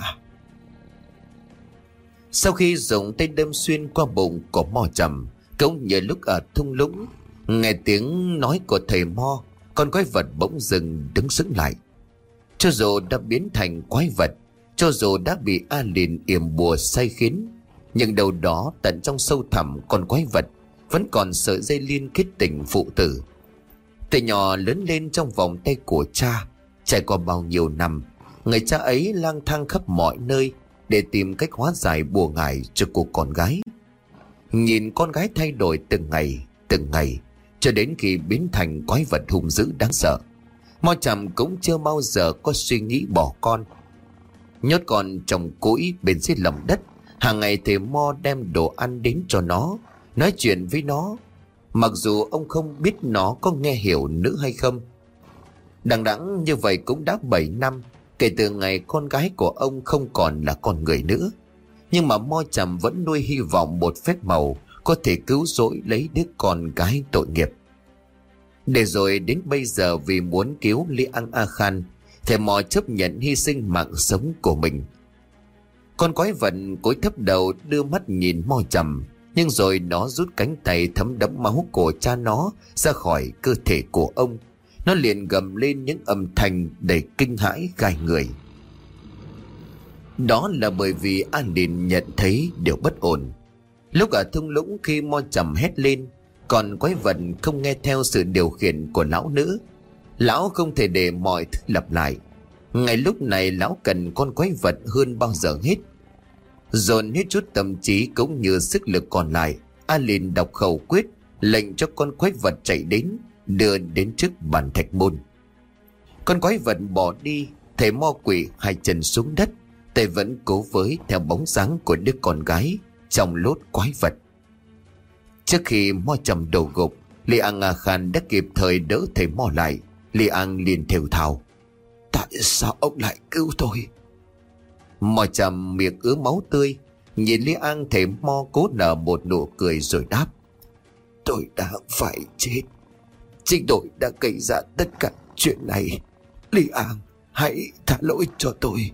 Sau khi dùng tay đâm xuyên qua bụng của Mo Trầm, cũng như lúc ở thung lũng, nghe tiếng nói của thầy Mo, con quái vật bỗng dừng đứng sững lại. Cho dù đã biến thành quái vật, cho dù đã bị A Lìn yểm bùa sai khiến, nhưng đâu đó tận trong sâu thẳm con quái vật vẫn còn sợi dây liên kết tình phụ tử. Từ nhỏ lớn lên trong vòng tay của cha, trải qua bao nhiêu năm, người cha ấy lang thang khắp mọi nơi để tìm cách hóa giải bùa ngải cho cô con gái. Nhìn con gái thay đổi từng ngày, từng ngày, cho đến khi biến thành quái vật hung dữ đáng sợ, Mo Trầm cũng chưa bao giờ có suy nghĩ bỏ con. Nhốt con trong cũi bên dưới lòng đất, hàng ngày thầy Mo đem đồ ăn đến cho nó, nói chuyện với nó, mặc dù ông không biết nó có nghe hiểu nữa hay không. Đằng đẵng như vậy cũng đã bảy năm kể từ ngày con gái của ông không còn là con người nữa. Nhưng mà Mo Trầm vẫn nuôi hy vọng một phép màu có thể cứu rỗi lấy đứa con gái tội nghiệp. Để rồi đến bây giờ vì muốn cứu Liang A Khan, thầy Mo chấp nhận hy sinh mạng sống của mình. Con quái vật cúi thấp đầu đưa mắt nhìn Mo Trầm, nhưng rồi nó rút cánh tay thấm đẫm máu của cha nó ra khỏi cơ thể của ông. Nó liền gầm lên những âm thanh đầy kinh hãi gai người. Đó là bởi vì A Lìn nhận thấy điều bất ổn. Lúc ở thung lũng khi Mo Trầm hét lên, còn quái vật không nghe theo sự điều khiển của lão nữa. Lão không thể để mọi thứ lặp lại. Ngay lúc này lão cần con quái vật hơn bao giờ hết. Dồn hết chút tâm trí cũng như sức lực còn lại, A Lìn đọc khẩu quyết, lệnh cho con quái vật chạy đến, đưa đến trước Bàn Thạch Môn. Con quái vật bỏ đi, thầy Mo quỳ hai chân xuống đất, tay vẫn cố với theo bóng dáng của đứa con gái trong lốt quái vật. Trước khi Mo Trầm đổ gục, Liang A Khan đã kịp thời đỡ thầy Mo lại. Liang liền thều thào: Tại sao ông lại cứu tôi? Mo Trầm miệng ứa máu tươi, nhìn Liang thầy Mo cố nở một nụ cười rồi đáp: Tôi đã phải chết. Chính tôi đã gây ra tất cả chuyện này. Liang, hãy tha lỗi cho tôi.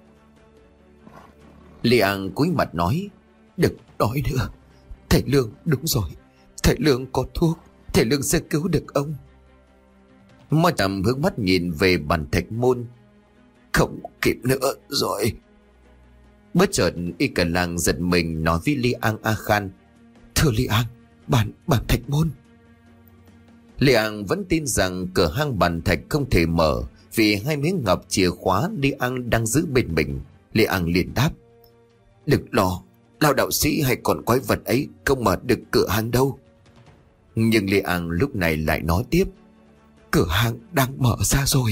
Liang cúi mặt nói: Đừng nói nữa. Thầy Lương đúng rồi. Thầy Lương có thuốc. Thầy Lương sẽ cứu được ông. Mo Trầm hướng mắt nhìn về Bàn Thạch Môn. Không kịp nữa rồi. Bất chợt Y Cả Lang giật mình nói với Liang A Khan: Thưa Liang, bàn bàn Thạch Môn. Liang vẫn tin rằng cửa hang bàn thạch không thể mở vì hai miếng ngọc chìa khóa Liang đang giữ bên mình. Liang liền đáp: Đừng lo, lão đạo sĩ hay còn quái vật ấy không mở được cửa hang đâu. Nhưng Liang lúc này lại nói tiếp: Cửa hang đang mở ra rồi.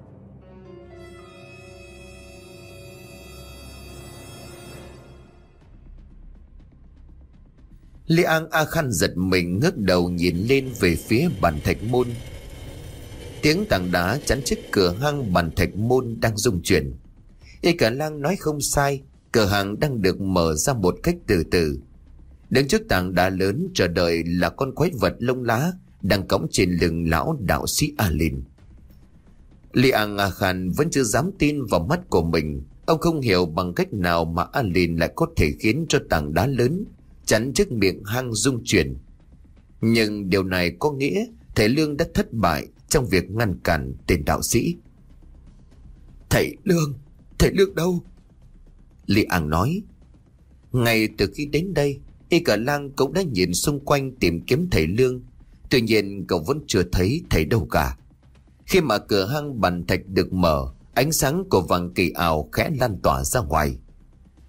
Liang A Khan giật mình ngước đầu nhìn lên về phía Bàn Thạch Môn. Tiếng tảng đá chắn trước cửa hang Bàn Thạch Môn đang rung chuyển. Y Cả Lang nói không sai, cửa hàng đang được mở ra một cách từ từ. Đứng trước tảng đá lớn chờ đợi là con quái vật lông lá đang cõng trên lưng lão đạo sĩ A Lìn. Liang A Khan vẫn chưa dám tin vào mắt của mình. Ông không hiểu bằng cách nào mà A Lìn lại có thể khiến cho tảng đá lớn chắn trước miệng hang rung chuyển. Nhưng điều này có nghĩa thầy Lương đã thất bại trong việc ngăn cản tên đạo sĩ. Thầy Lương, thầy Lương đâu? Liang nói. Ngay từ khi đến đây, Y Cả Lang cũng đã nhìn xung quanh tìm kiếm thầy Lương. Tuy nhiên cậu vẫn chưa thấy thầy đâu cả. Khi mà cửa hang Bàn Thạch được mở, ánh sáng của vàng kỳ ảo khẽ lan tỏa ra ngoài.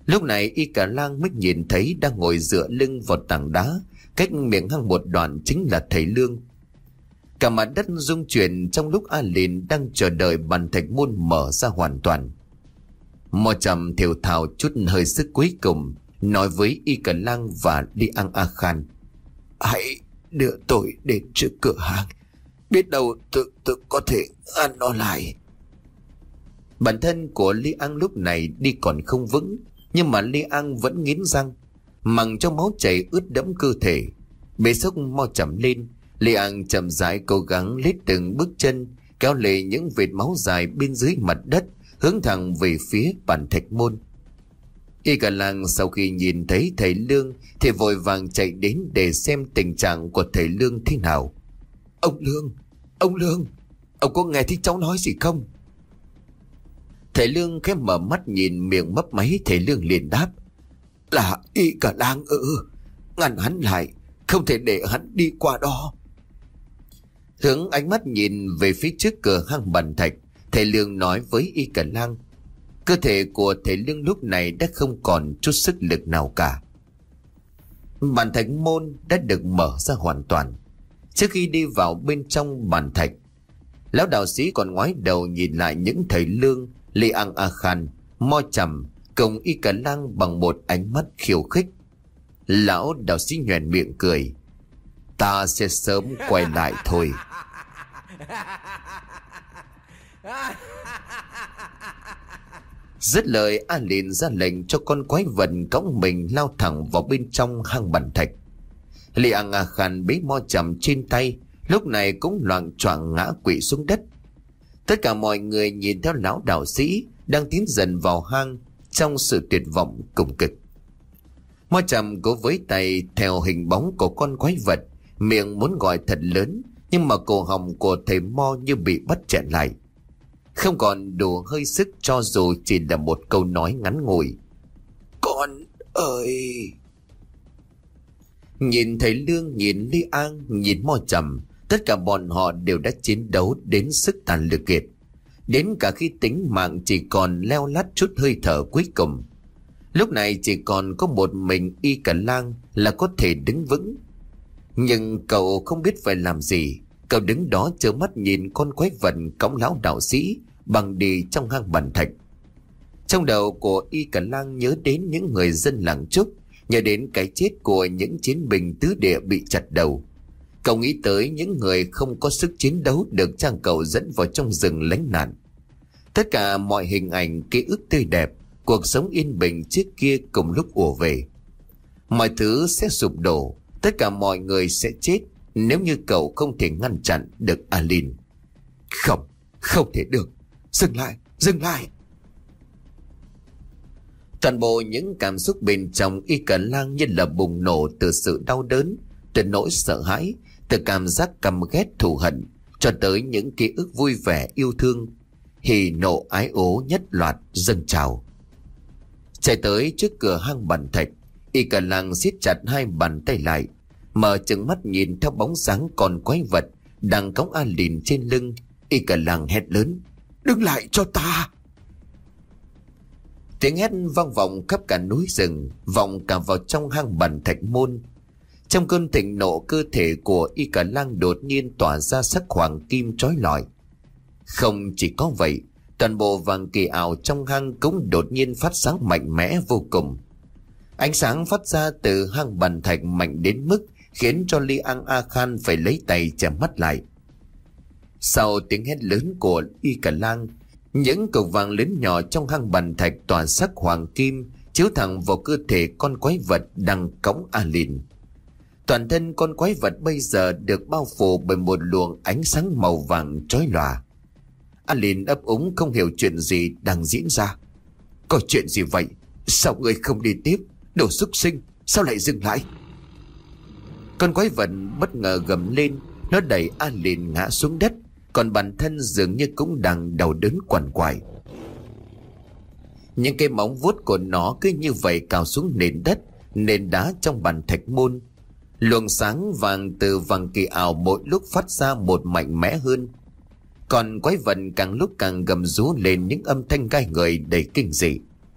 Lúc này Y Cả Lang mới nhìn thấy đang ngồi dựa lưng vào tảng đá, cách miệng hang một đoạn chính là thầy Lương. Cả mặt đất rung chuyển trong lúc A Lìn đang chờ đợi bàn thạch môn mở ra hoàn toàn. Mo Trầm thều thào chút hơi sức cuối cùng, nói với Y Cả Lang và Li Ang A Khan: "Hãy đưa tôi đến trước cửa hàng, biết đâu tự tự có thể ăn nó lại." Bản thân của Li Ang lúc này đi còn không vững, nhưng mà Li Ang vẫn nghiến răng, mằng cho máu chảy ướt đẫm cơ thể. Bế xốc Mo Trầm lên, Li Ang chậm rãi cố gắng lết từng bước chân, kéo lê những vệt máu dài bên dưới mặt đất, hướng thẳng về phía bàn thạch môn. Y Cả Lang sau khi nhìn thấy thầy Lương thì vội vàng chạy đến để xem tình trạng của thầy Lương thế nào. "Ông Lương, ông Lương, ông có nghe thấy cháu nói gì không?" Thầy Lương khẽ mở mắt nhìn, miệng mấp máy. Thầy Lương liền đáp: "Là Y Cả Lang ư? Ngăn hắn lại, không thể để hắn đi qua đó." Hướng ánh mắt nhìn về phía trước cửa hang bàn thạch, thầy Lương nói với Y Cả Lang. Cơ thể của thầy Lương lúc này đã không còn chút sức lực nào cả. Bàn thạch môn đã được mở ra hoàn toàn. Trước khi đi vào bên trong bàn thạch, lão đạo sĩ còn ngoái đầu nhìn lại những thầy Lương, Li Ang A Khan, Mo Trầm cùng Y Cả Lang bằng một ánh mắt khiêu khích. Lão đạo sĩ nhoẻn miệng cười: "Ta sẽ sớm quay lại thôi." Dứt lời, A Lìn ra lệnh cho con quái vật cõng mình lao thẳng vào bên trong hang bàn thạch. Li Ang A Khan bế Mo Trầm trên tay, lúc này cũng loạng choạng ngã quỵ xuống đất. Tất cả mọi người nhìn theo lão đạo sĩ đang tiến dần vào hang trong sự tuyệt vọng cùng cực. Mo Trầm cố với tay theo hình bóng của con quái vật, miệng muốn gọi thật lớn, nhưng mà cổ họng của thầy Mo như bị bắt chẹn lại, không còn đủ hơi sức cho dù chỉ là một câu nói ngắn ngủi: "Con ơi!" Nhìn thầy Lương, nhìn Li Ang, nhìn Mo Trầm, tất cả bọn họ đều đã chiến đấu đến sức tàn lực kiệt, đến cả khi tính mạng chỉ còn leo lắt chút hơi thở cuối cùng. Lúc này chỉ còn có một mình Y Cả Lang là có thể đứng vững. Nhưng cậu không biết phải làm gì. Cậu đứng đó trơ mắt nhìn con quái vật cõng lão đạo sĩ bằng đi trong hang bàn thạch. Trong đầu của Y Cả Lang nhớ đến những người dân làng Trúc, nhớ đến cái chết của những chiến binh tứ địa bị chặt đầu. Cậu nghĩ tới những người không có sức chiến đấu được cha cậu dẫn vào trong rừng lánh nạn. Tất cả mọi hình ảnh, ký ức tươi đẹp, cuộc sống yên bình trước kia cùng lúc ùa về. Mọi thứ sẽ sụp đổ, tất cả mọi người sẽ chết nếu như cậu không thể ngăn chặn được A Lìn. Không, không thể được. Dừng lại, dừng lại. Toàn bộ những cảm xúc bên trong Y Cả Lang như là bùng nổ, từ sự đau đớn, từ nỗi sợ hãi, từ cảm giác căm ghét thù hận, cho tới những ký ức vui vẻ yêu thương, hỉ nộ ái ố nhất loạt dâng trào. Chạy tới trước cửa hang bàn thạch, Y Cả Lang siết chặt hai bàn tay lại, mở trừng mắt nhìn theo bóng dáng con quái vật đang cõng A Lìn trên lưng. Y Cả Lang hét lớn: "Đứng lại cho ta!" Tiếng hét vang vọng khắp cả núi rừng, vọng cả vào trong hang bàn thạch môn. Trong cơn thịnh nộ, cơ thể của Y Cả Lang đột nhiên tỏa ra sắc hoàng kim chói lọi. Không chỉ có vậy, toàn bộ vàng kỳ ảo trong hang cũng đột nhiên phát sáng mạnh mẽ vô cùng. Ánh sáng phát ra từ hang bàn thạch mạnh đến mức khiến cho Li Ang A Khan phải lấy tay che mắt lại. Sau tiếng hét lớn của Y Cả Lang, những cục vàng lớn nhỏ trong hang bàn thạch tỏa sắc hoàng kim chiếu thẳng vào cơ thể con quái vật đang cõng A Lìn. Toàn thân con quái vật bây giờ được bao phủ bởi một luồng ánh sáng màu vàng chói lòa. A Lìn ấp úng không hiểu chuyện gì đang diễn ra. "Có chuyện gì vậy? Sao người không đi tiếp? Đồ súc sinh, sao lại dừng lại?" Con quái vật bất ngờ gầm lên, nó đẩy A Lìn ngã xuống đất, còn bản thân dường như cũng đang đau đớn quằn quại. Những cái móng vuốt của nó cứ như vậy cào xuống nền đất, nền đá trong bàn thạch môn. Luồng sáng vàng từ vàng kỳ ảo mỗi lúc phát ra một mạnh mẽ hơn. Còn quái vật càng lúc càng gầm rú lên những âm thanh gai người đầy kinh dị.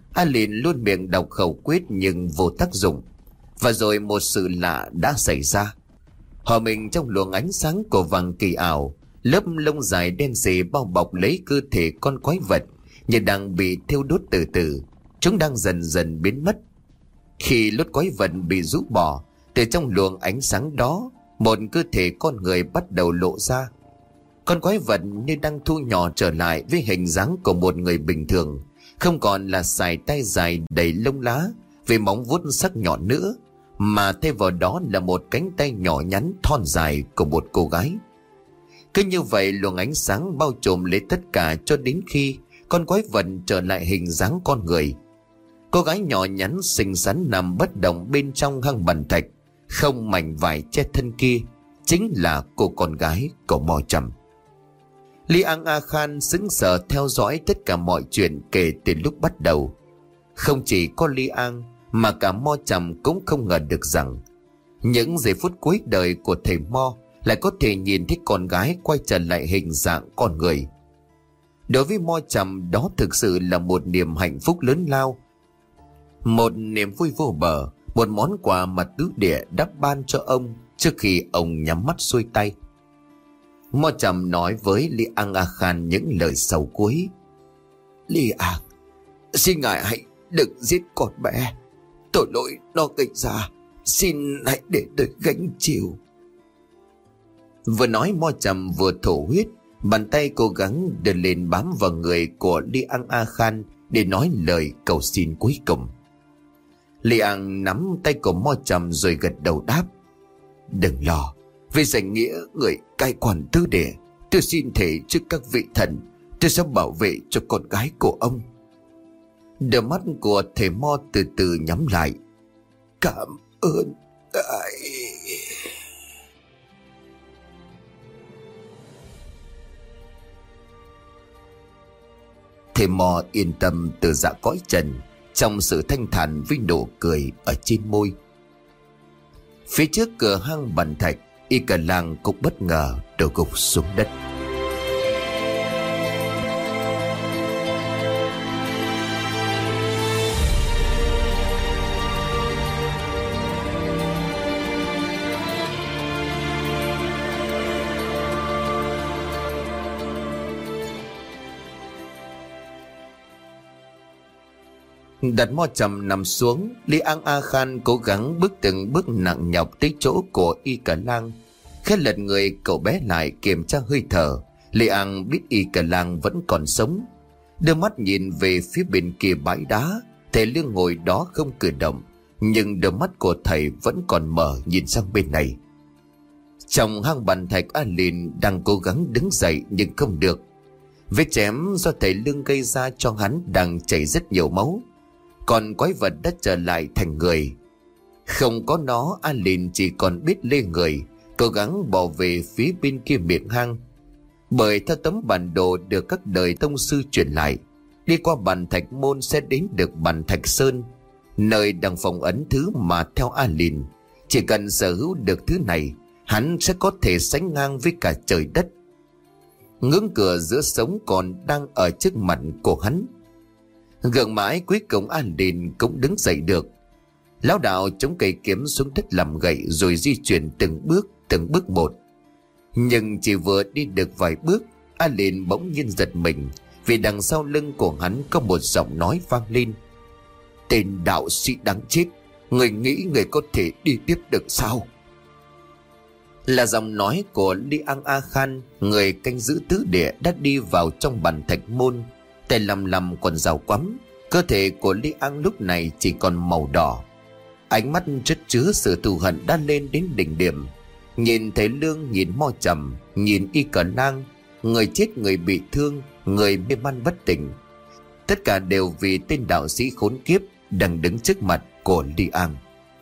A Lìn luôn miệng đọc khẩu quyết nhưng vô tác dụng. Và rồi một sự lạ đã xảy ra. Hòa mình trong luồng ánh sáng của vàng kỳ ảo, lớp lông dài đen sì bao bọc lấy cơ thể con quái vật như đang bị thiêu đốt từ từ. Chúng đang dần dần biến mất. Khi lốt quái vật bị rũ bỏ, từ trong luồng ánh sáng đó, một cơ thể con người bắt đầu lộ ra. Con quái vật như đang thu nhỏ trở lại với hình dáng của một người bình thường, không còn là sải tay dài đầy lông lá với móng vuốt sắc nhọn nữa, mà thay vào đó là một cánh tay nhỏ nhắn thon dài của một cô gái. Cứ như vậy luồng ánh sáng bao trùm lấy tất cả cho đến khi con quái vật trở lại hình dáng con người. Cô gái nhỏ nhắn xinh xắn nằm bất động bên trong hang bàn thạch, không mảnh vải che thân kia chính là cô con gái của Mo Trầm. Liang A Khan sững sờ theo dõi tất cả mọi chuyện kể từ lúc bắt đầu. Không chỉ có Liang mà cả Mo Trầm cũng không ngờ được rằng những giây phút cuối đời của thầy Mo lại có thể nhìn thấy con gái quay trở lại hình dạng con người. Đối với Mo Trầm, đó thực sự là một niềm hạnh phúc lớn lao, một niềm vui vô bờ, một món quà mà tứ địa đã ban cho ông trước khi ông nhắm mắt xuôi tay. Mo Trầm nói với Liang A Khan những lời sầu cuối. Liang, xin ngài hãy đừng giết con bé. Tội lỗi nó gây ra, xin hãy để tôi gánh chịu. Vừa nói Mo Trầm vừa thổ huyết, bàn tay cố gắng đưa lên bám vào người của Liang A Khan để nói lời cầu xin cuối cùng. Liang nắm tay của Mo Trầm rồi gật đầu đáp. Đừng lo, vì danh nghĩa người cai quản tứ địa, tôi xin thề trước các vị thần, tôi sẽ bảo vệ cho con gái của ông. Đôi mắt của thầy Mo từ từ nhắm lại. Cảm ơn ngài. Thầy Mo yên tâm từ dạ cõi trần, trong sự thanh thản với nụ cười ở trên môi. Phía trước cửa hang bàn thạch, Y Cả Lang cũng bất ngờ đổ gục xuống đất. Đặt Mo Trầm nằm xuống, Liang A Khan cố gắng bước từng bước nặng nhọc tới chỗ của Y Cả Lang. Khẽ lật người cậu bé lại kiểm tra hơi thở. Liang biết Y Cả Lang vẫn còn sống. Đưa mắt nhìn về phía bên kia bãi đá, thầy Lương ngồi đó không cử động, nhưng đôi mắt của thầy vẫn còn mở nhìn sang bên này. Trong hang bàn thạch, A Lìn đang cố gắng đứng dậy nhưng không được. Vết chém do thầy Lương gây ra cho hắn đang chảy rất nhiều máu. Còn quái vật đã trở lại thành người. Không có nó, A Lìn chỉ còn biết lê người, cố gắng bỏ về phía bên kia miệng hang. Bởi theo tấm bản đồ được các đời tông sư truyền lại, đi qua bàn thạch môn sẽ đến được bàn thạch sơn, nơi đang phong ấn thứ mà theo A Lìn, chỉ cần sở hữu được thứ này, hắn sẽ có thể sánh ngang với cả trời đất. Ngưỡng cửa giữa sống còn đang ở trước mặt của hắn. Gượng mãi cuối cùng A Lìn cũng đứng dậy được. Lão đạo chống cây kiếm xuống đất làm gậy rồi di chuyển từng bước từng bước một. Nhưng chỉ vừa đi được vài bước, A Lìn bỗng nhiên giật mình, vì đằng sau lưng của hắn có một giọng nói vang lên. Tên đạo sĩ đáng chết, người nghĩ người có thể đi tiếp được sao? Là giọng nói của Liang A Khan, người canh giữ tứ địa đã đi vào trong bàn thạch môn, tay lầm lầm còn rào quắm. Cơ thể của Liang lúc này chỉ còn màu đỏ. Ánh mắt chất chứa sự thù hận đã lên đến đỉnh điểm. Nhìn thấy Lương, nhìn Mo Trầm, nhìn Y Cả Lang, người chết người bị thương, người mê man bất tỉnh, tất cả đều vì tên đạo sĩ khốn kiếp đang đứng trước mặt của Liang.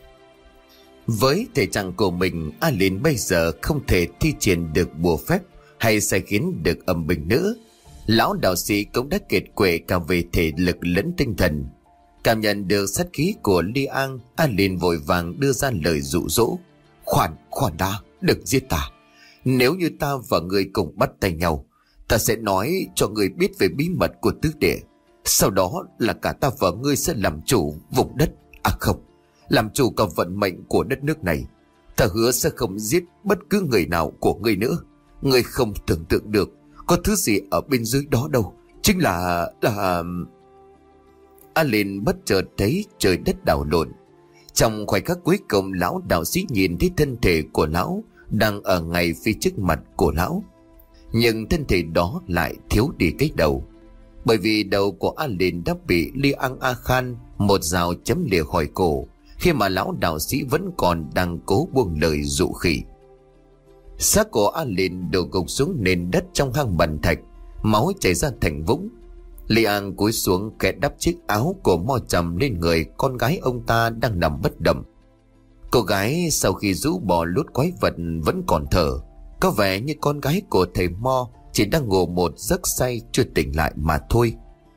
Với thể trạng của mình, A Lìn bây giờ không thể thi triển được bùa phép hay sai khiến được âm binh nữa. Lão đạo sĩ cũng đã kiệt quệ cả về thể lực lẫn tinh thần. Cảm nhận được sát khí của Liang, A Lìn vội vàng đưa ra lời dụ dỗ. Khoan, khoan đã, đừng giết ta. Nếu như ta và người cùng bắt tay nhau, ta sẽ nói cho người biết về bí mật của tứ địa. Sau đó là cả ta và ngươi sẽ làm chủ vùng đất, à không, làm chủ cả vận mệnh của đất nước này. Ta hứa sẽ không giết bất cứ người nào của ngươi nữa. Ngươi không tưởng tượng được có thứ gì ở bên dưới đó đâu. Chính là... là... Alin bất chợt thấy trời đất đảo lộn. Trong khoảnh khắc cuối cùng, lão đạo sĩ nhìn thấy thân thể của lão đang ở ngay phía trước mặt của lão. Nhưng thân thể đó lại thiếu đi cái đầu. Bởi vì đầu của Alin đã bị Liang A Khan một dao chấm lìa khỏi cổ, khi mà lão đạo sĩ vẫn còn đang cố buông lời dụ khỉ. Xác của Alin đổ gục xuống nền đất trong hang bần thạch, máu chảy ra thành vũng. Liang cúi xuống kẻ đắp chiếc áo của Mo Trầm lên người con gái ông ta đang nằm bất động. Cô gái sau khi rũ bỏ lút quái vật vẫn còn thở, có vẻ như con gái của thầy Mo chỉ đang ngủ một giấc say chưa tỉnh lại mà thôi.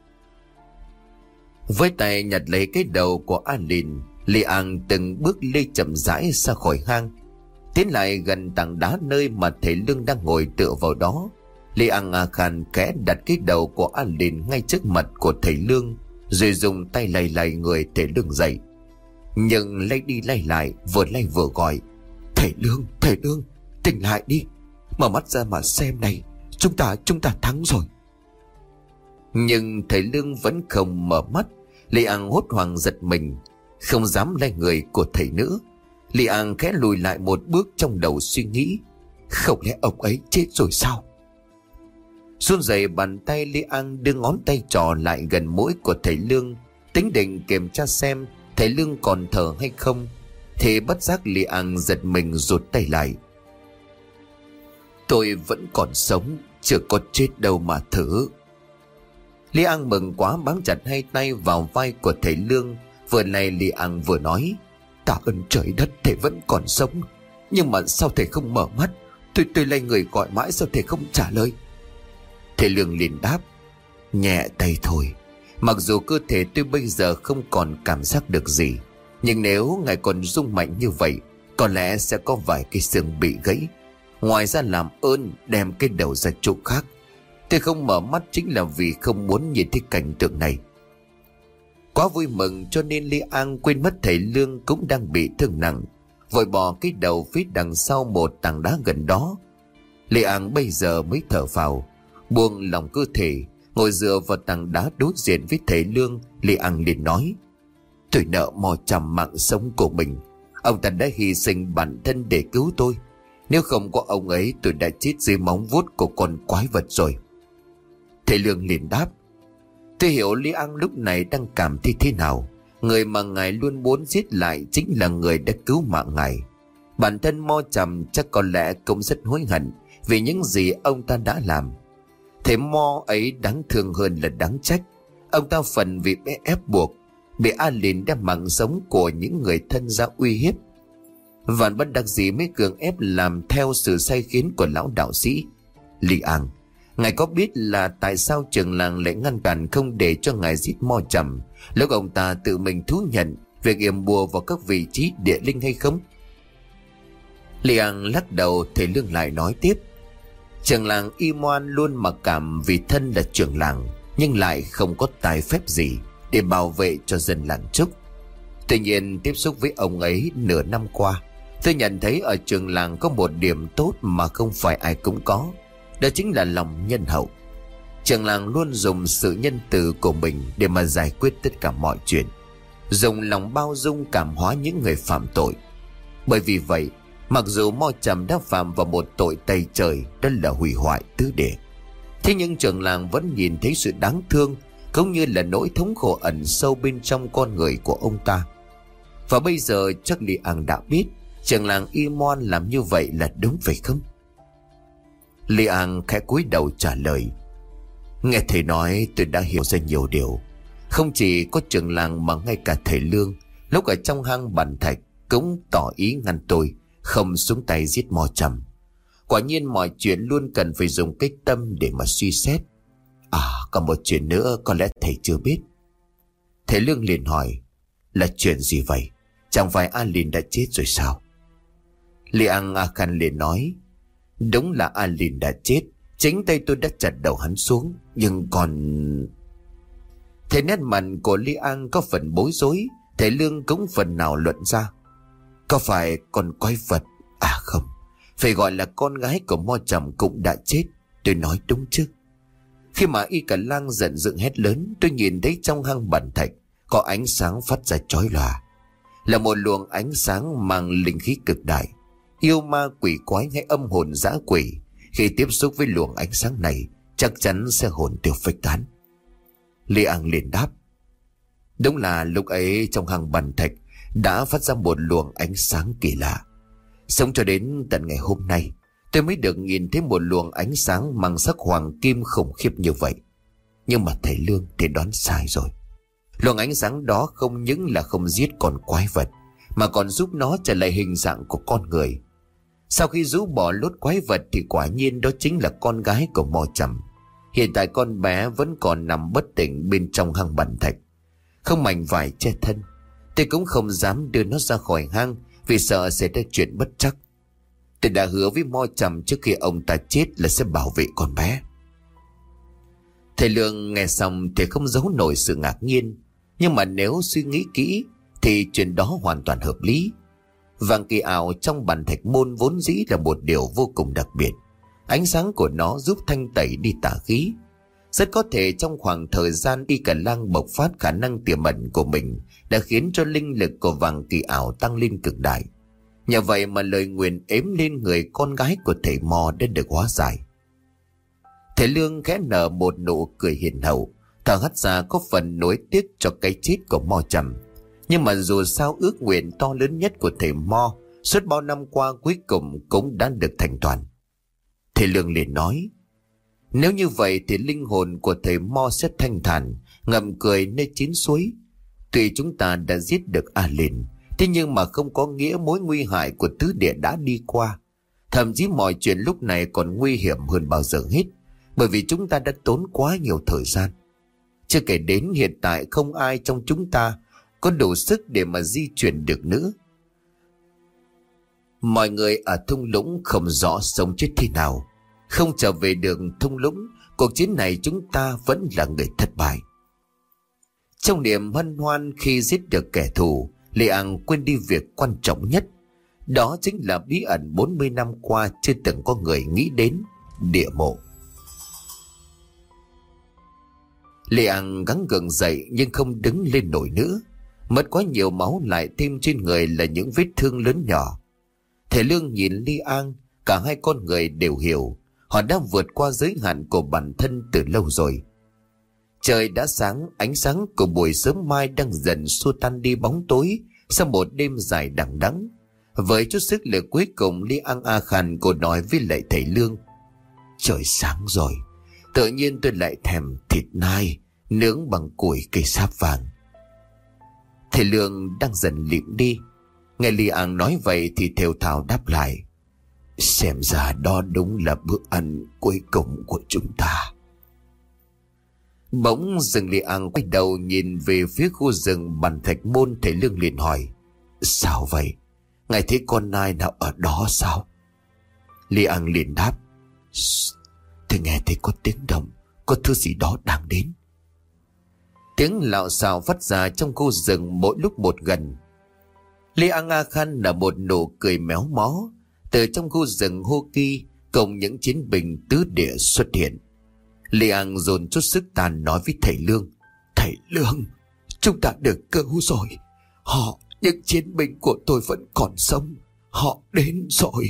Với tay nhặt lấy cái đầu của Alin, Liang từng bước lê chậm rãi ra khỏi hang, tiến lại gần tảng đá nơi mà thầy Lương đang ngồi tựa vào đó. Liang A Khan khẽ đặt cái đầu của Alin ngay trước mặt của thầy Lương, rồi dùng tay lay lay người thầy Lương dậy. Nhưng lay đi lay lại, vừa lay vừa gọi: "Thầy Lương, thầy Lương, tỉnh lại đi, mở mắt ra mà xem này, chúng ta chúng ta thắng rồi." Nhưng thầy Lương vẫn không mở mắt. Liang hốt hoảng giật mình, không dám lay người của thầy nữa. Liang khẽ lùi lại một bước, trong đầu suy nghĩ: không lẽ ông ấy chết rồi sao? Run rẩy bàn tay, Liang đưa ngón tay trỏ lại gần mũi của thầy Lương, tính định kiểm tra xem thầy Lương còn thở hay không, thì bất giác Liang giật mình rụt tay lại. "Tôi vẫn còn sống, chưa có chết đâu mà thử." Liang mừng quá bám chặt hai tay vào vai của thầy Lương. Vừa này Liang vừa nói: "Tạ ơn trời đất, thầy vẫn còn sống. Nhưng mà sao thầy không mở mắt? Tôi tôi lay người gọi mãi, sao thầy không trả lời?" Thầy Lương liền đáp: "Nhẹ tay thôi. Mặc dù cơ thể tôi bây giờ không còn cảm giác được gì, nhưng nếu ngài còn rung mạnh như vậy, có lẽ sẽ có vài cái xương bị gãy. Ngoài ra làm ơn đem cái đầu ra chỗ khác. Tôi không mở mắt chính là vì không muốn nhìn thấy cảnh tượng này." Quá vui mừng cho nên Liang quên mất thầy Lương cũng đang bị thương nặng, vội bỏ cái đầu phía đằng sau một tảng đá gần đó. Liang bây giờ mới thở phào, buông lòng cơ thể, ngồi dựa vào tảng đá đối diện với thầy Lương. Liang liền nói: "Tôi nợ Mo Trầm mạng sống của mình. Ông ta đã hy sinh bản thân để cứu tôi. Nếu không có ông ấy, tôi đã chết dưới móng vuốt của con quái vật rồi." Thầy Lương liền đáp: "Tôi hiểu Liang lúc này đang cảm thấy thế nào. Người mà ngài luôn muốn giết lại chính là người đã cứu mạng ngài. Bản thân Mo Trầm chắc có lẽ cũng rất hối hận vì những gì ông ta đã làm. Thế Mo ấy đáng thương hơn là đáng trách. Ông ta phần vì bị ép buộc, bị Alin đem mạng sống của những người thân ra uy hiếp, và bất đắc dĩ mới cường ép làm theo sự sai khiến của lão đạo sĩ. Liang, ngài có biết là tại sao trưởng làng lại ngăn cản không để cho ngài giết Mo Trầm lúc ông ta tự mình thú nhận việc yểm bùa vào các vị trí địa linh hay không?" Liang lắc đầu. Thầy Lương lại nói tiếp: "Trưởng làng Y Moan luôn mặc cảm vì thân là trưởng làng, nhưng lại không có tài phép gì để bảo vệ cho dân làng Trúc. Tuy nhiên tiếp xúc với ông ấy nửa năm qua, tôi nhận thấy ở trường làng có một điểm tốt mà không phải ai cũng có, đó chính là lòng nhân hậu. Trường làng luôn dùng sự nhân từ của mình để mà giải quyết tất cả mọi chuyện, dùng lòng bao dung cảm hóa những người phạm tội. Bởi vì vậy, mặc dù Mo Trầm đã phạm vào một tội tày trời, đó là hủy hoại tứ địa, thế nhưng trường làng vẫn nhìn thấy sự đáng thương cũng như là nỗi thống khổ ẩn sâu bên trong con người của ông ta. Và bây giờ chắc Liang đã biết trường làng Y Moan làm như vậy là đúng phải không?" Liang khẽ cúi đầu trả lời: "Nghe thầy nói tôi đã hiểu ra nhiều điều. Không chỉ có trường làng mà ngay cả thầy Lương lúc ở trong hang bàn thạch cũng tỏ ý ngăn tôi không xuống tay giết Mo Trầm. Quả nhiên mọi chuyện luôn cần phải dùng cái tâm để mà suy xét. À, còn một chuyện nữa có lẽ thầy chưa biết." Thầy Lương liền hỏi: "Là chuyện gì vậy? Chẳng phải Alin đã chết rồi sao?" Liang A Khan liền nói: "Đúng là Alin đã chết. Chính tay tôi đã chặt đầu hắn xuống. Nhưng còn..." Thấy nét mặt của Li An có phần bối rối, thầy Lương cũng phần nào luận ra. Có phải con quái vật? À không, phải gọi là con gái của Mo Trầm cũng đã chết. Tôi nói đúng chứ? Khi mà Y Cả Lang giận dữ hét lớn, tôi nhìn thấy trong hang bản thạch có ánh sáng phát ra chói lòa. Là một luồng ánh sáng mang linh khí cực đại. Yêu ma quỷ quái hay âm hồn dã quỷ khi tiếp xúc với luồng ánh sáng này chắc chắn sẽ hồn tiêu phách tán. Li An liền đáp. Đúng là lúc ấy trong hang bản thạch đã phát ra một luồng ánh sáng kỳ lạ. Sống cho đến tận ngày hôm nay, tôi mới được nhìn thấy một luồng ánh sáng mang sắc hoàng kim khủng khiếp như vậy. Nhưng mà thầy Lương thì đoán sai rồi. Luồng ánh sáng đó không những là không giết con quái vật, mà còn giúp nó trở lại hình dạng của con người. Sau khi rũ bỏ lốt quái vật thì quả nhiên đó chính là con gái của Mo Trầm. Hiện tại con bé vẫn còn nằm bất tỉnh bên trong hang bản thạch, không mảnh vải che thân. Tôi cũng không dám đưa nó ra khỏi hang vì sợ sẽ ra chuyện bất trắc. Tôi đã hứa với Mo Trầm trước khi ông ta chết là sẽ bảo vệ con bé. Thầy Lương nghe xong thì không giấu nổi sự ngạc nhiên. Nhưng mà nếu suy nghĩ kỹ thì chuyện đó hoàn toàn hợp lý. Vàng kỳ ảo trong bản thạch môn vốn dĩ là một điều vô cùng đặc biệt. Ánh sáng của nó giúp thanh tẩy đi tà khí. Rất có thể trong khoảng thời gian Y Cả Lang bộc phát khả năng tiềm ẩn của mình đã khiến cho linh lực của vàng kỳ ảo tăng lên cực đại. Nhờ vậy mà lời nguyền ếm lên người con gái của thầy Mo đã được hóa giải. Thầy Lương khẽ nở một nụ cười hiền hậu, thở hắt ra có phần nối tiếc cho cái chết của Mo Trầm. Nhưng mà dù sao ước nguyện to lớn nhất của thầy Mo suốt bao năm qua cuối cùng cũng đã được thành toàn. Thầy Lương liền nói, nếu như vậy thì linh hồn của thầy Mo sẽ thanh thản, ngậm cười nơi chín suối. Tuy chúng ta đã giết được A Lìn, thế nhưng mà không có nghĩa mối nguy hại của tứ địa đã đi qua. Thậm chí mọi chuyện lúc này còn nguy hiểm hơn bao giờ hết, bởi vì chúng ta đã tốn quá nhiều thời gian. Chưa kể đến hiện tại không ai trong chúng ta có đủ sức để mà di chuyển được nữa. Mọi người ở thung lũng không rõ sống chết thế nào. Không trở về được thung lũng, cuộc chiến này chúng ta vẫn là người thất bại. Trong niềm hân hoan khi giết được kẻ thù, Li An quên đi việc quan trọng nhất. Đó chính là bí ẩn bốn mươi năm qua chưa từng có người nghĩ đến, địa mộ. Li An gắng gượng dậy nhưng không đứng lên nổi nữa. Mất quá nhiều máu lại thêm trên người là những vết thương lớn nhỏ. Thầy Lương nhìn Li An, cả hai con người đều hiểu họ đã vượt qua giới hạn của bản thân từ lâu rồi. Trời đã sáng, ánh sáng của buổi sớm mai đang dần xua tan đi bóng tối sau một đêm dài đằng đẵng. Với chút sức lực cuối cùng, Li An A Khan cô nói với lại thầy Lương, trời sáng rồi, tự nhiên tôi lại thèm thịt nai nướng bằng củi cây sáp vàng. Thầy Lương đang dần lịm đi, nghe Li An nói vậy thì thều thào đáp lại, xem ra đó đúng là bữa ăn cuối cùng của chúng ta. Bỗng dừng Li An quay đầu nhìn về phía khu rừng bản thạch môn. Thầy Lương liền hỏi, sao vậy? Ngài thấy con nai nào ở đó sao? Li An liền đáp, tôi nghe thấy có tiếng động, có thứ gì đó đang đến. Tiếng lạo xạo phát ra trong khu rừng mỗi lúc một gần. Li An A Khan là một nụ cười méo mó. Từ trong khu rừng Hô Kỳ cùng những chiến binh tứ địa xuất hiện. Li An dồn chút sức tàn nói với thầy Lương, thầy Lương, chúng ta được cứu rồi. Họ, những chiến binh của tôi vẫn còn sống. Họ đến rồi.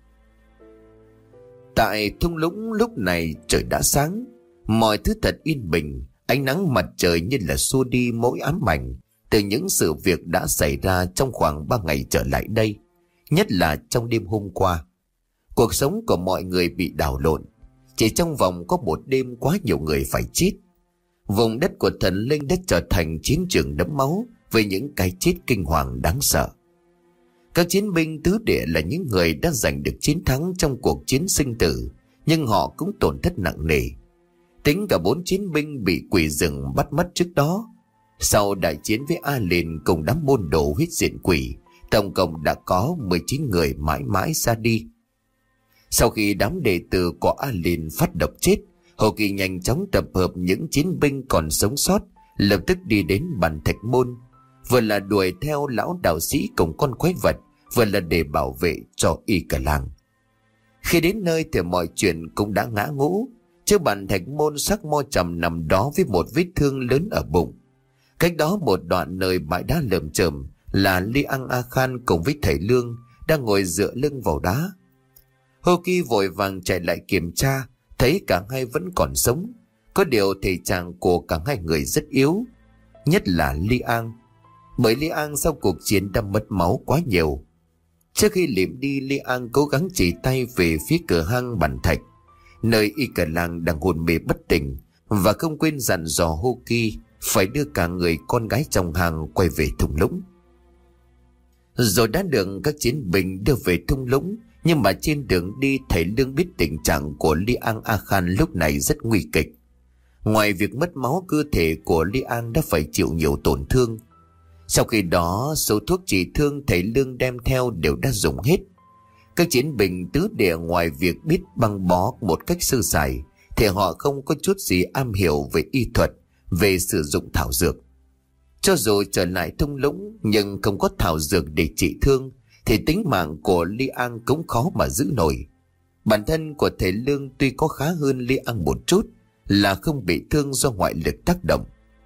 Tại thung lũng lúc này trời đã sáng, mọi thứ thật yên bình. Ánh nắng mặt trời như là xua đi mỗi ám ảnh từ những sự việc đã xảy ra trong khoảng ba ngày trở lại đây, nhất là trong đêm hôm qua. Cuộc sống của mọi người bị đảo lộn. Chỉ trong vòng có một đêm quá nhiều người phải chết. Vùng đất của thần linh đã trở thành chiến trường đẫm máu với những cái chết kinh hoàng đáng sợ. Các chiến binh tứ địa là những người đã giành được chiến thắng trong cuộc chiến sinh tử, nhưng họ cũng tổn thất nặng nề. Tính cả bốn chiến binh bị quỷ rừng bắt mất trước đó. Sau đại chiến với A Lìn cùng đám môn đồ huyết diện quỷ, tổng cộng đã có mười chín người mãi mãi ra đi. Sau khi đám đệ tử của A Lìn phát độc chết, Hồ Kỳ nhanh chóng tập hợp những chiến binh còn sống sót, lập tức đi đến bàn thạch môn, vừa là đuổi theo lão đạo sĩ cùng con quái vật, vừa là để bảo vệ cho y cả làng. Khi đến nơi thì mọi chuyện cũng đã ngã ngũ. Trước bàn thạch môn, xác Mo Trầm nằm đó với một vết thương lớn ở bụng. Cách đó một đoạn nơi bãi đá lởm chởm là Li Ang A Khan cùng với thầy Lương đang ngồi dựa lưng vào đá. Hô Kỳ vội vàng chạy lại kiểm tra, thấy cả hai vẫn còn sống. Có điều thể trạng của cả hai người rất yếu, nhất là Li Ang, bởi Li Ang sau cuộc chiến đã mất máu quá nhiều. Trước khi liệm đi, Li Ang cố gắng chỉ tay về phía cửa hang bàn thạch, nơi y cả làng đang hôn mê bất tỉnh, và không quên dặn dò Hô Kỳ phải đưa cả người con gái trong hang quay về thung lũng. Rồi đã được các chiến binh đưa về thung lũng, nhưng mà trên đường đi, thầy Lương biết tình trạng của Li Ang A Khan lúc này rất nguy kịch. Ngoài việc mất máu, cơ thể của Li Ang đã phải chịu nhiều tổn thương. Sau khi đó, số thuốc trị thương thầy Lương đem theo đều đã dùng hết. Các chiến binh tứ địa ngoài việc biết băng bó một cách sơ sài, thì họ không có chút gì am hiểu về y thuật, về sử dụng thảo dược. Cho dù trở lại thung lũng nhưng không có thảo dược để trị thương, thì tính mạng của Li Ang cũng khó mà giữ nổi. Bản thân của thầy Lương tuy có khá hơn Li Ang một chút, là không bị thương do ngoại lực tác động.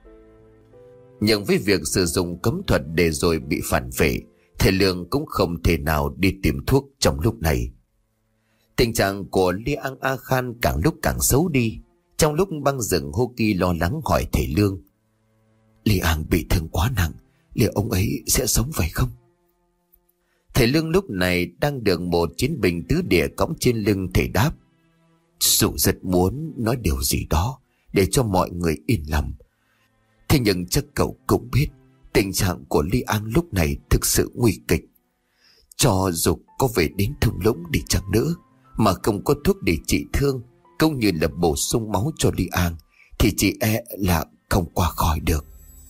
Nhưng với việc sử dụng cấm thuật để rồi bị phản vệ, thầy Lương cũng không thể nào đi tìm thuốc trong lúc này. Tình trạng của Li Ang A Khan càng lúc càng xấu đi. Trong lúc băng rừng, Hô Kỳ lo lắng hỏi thầy Lương: Li Ang bị thương quá nặng, liệu ông ấy sẽ sống phải không? Thầy Lương lúc này đang được một chiến binh tứ địa cõng trên lưng. Thầy đáp: Dù rất muốn nói điều gì đó để cho mọi người yên lòng, thế nhưng chắc cậu cũng biết tình trạng của Li Ang lúc này thực sự nguy kịch. Cho dù có về đến thung lũng đi chăng nữa, mà không có thuốc để trị thương cũng như là bổ sung máu cho Li Ang, thì chỉ e là không qua khỏi được.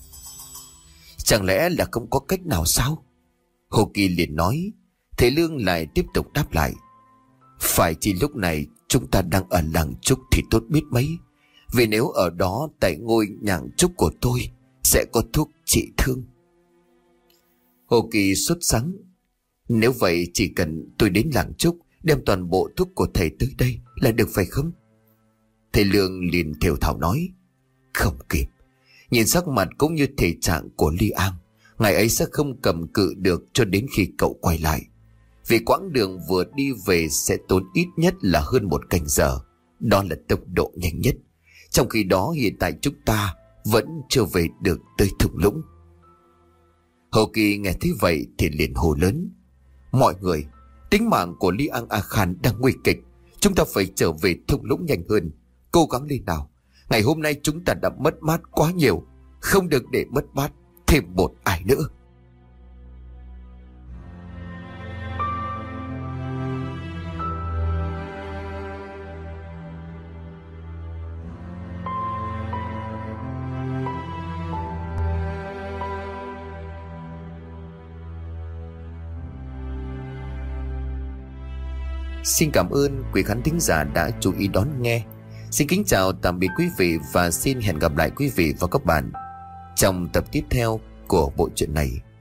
Chẳng lẽ là không có cách nào sao? Hồ Kỳ liền nói. Thầy Lương lại tiếp tục đáp lại: Phải chỉ lúc này chúng ta đang ở làng Trúc thì tốt biết mấy, vì nếu ở đó tại ngôi nhang trúc của tôi sẽ có thuốc trị thương. Hồ Kỳ sốt sắng: Nếu vậy chỉ cần tôi đến làng Trúc đem toàn bộ thuốc của thầy tới đây là được phải không? Thầy Lương liền thều thào nói: Không kịp. Nhìn sắc mặt cũng như thể trạng của Li Ang, ngày ấy sẽ không cầm cự được cho đến khi cậu quay lại. Vì quãng đường vừa đi về sẽ tốn ít nhất là hơn một canh giờ. Đó là tốc độ nhanh nhất. Trong khi đó hiện tại chúng ta vẫn chưa về được tới thung lũng. Hồ Kỳ nghe thấy vậy thì liền hô lớn: Mọi người, tính mạng của Li Ang A Khan đang nguy kịch. Chúng ta phải trở về thung lũng nhanh hơn. Cố gắng lên nào. Ngày hôm nay chúng ta đã mất mát quá nhiều, không được để mất mát thêm một ai nữa. Xin cảm ơn quý khán thính giả đã chú ý đón nghe. Xin kính chào tạm biệt quý vị và xin hẹn gặp lại quý vị và các bạn trong tập tiếp theo của bộ truyện này.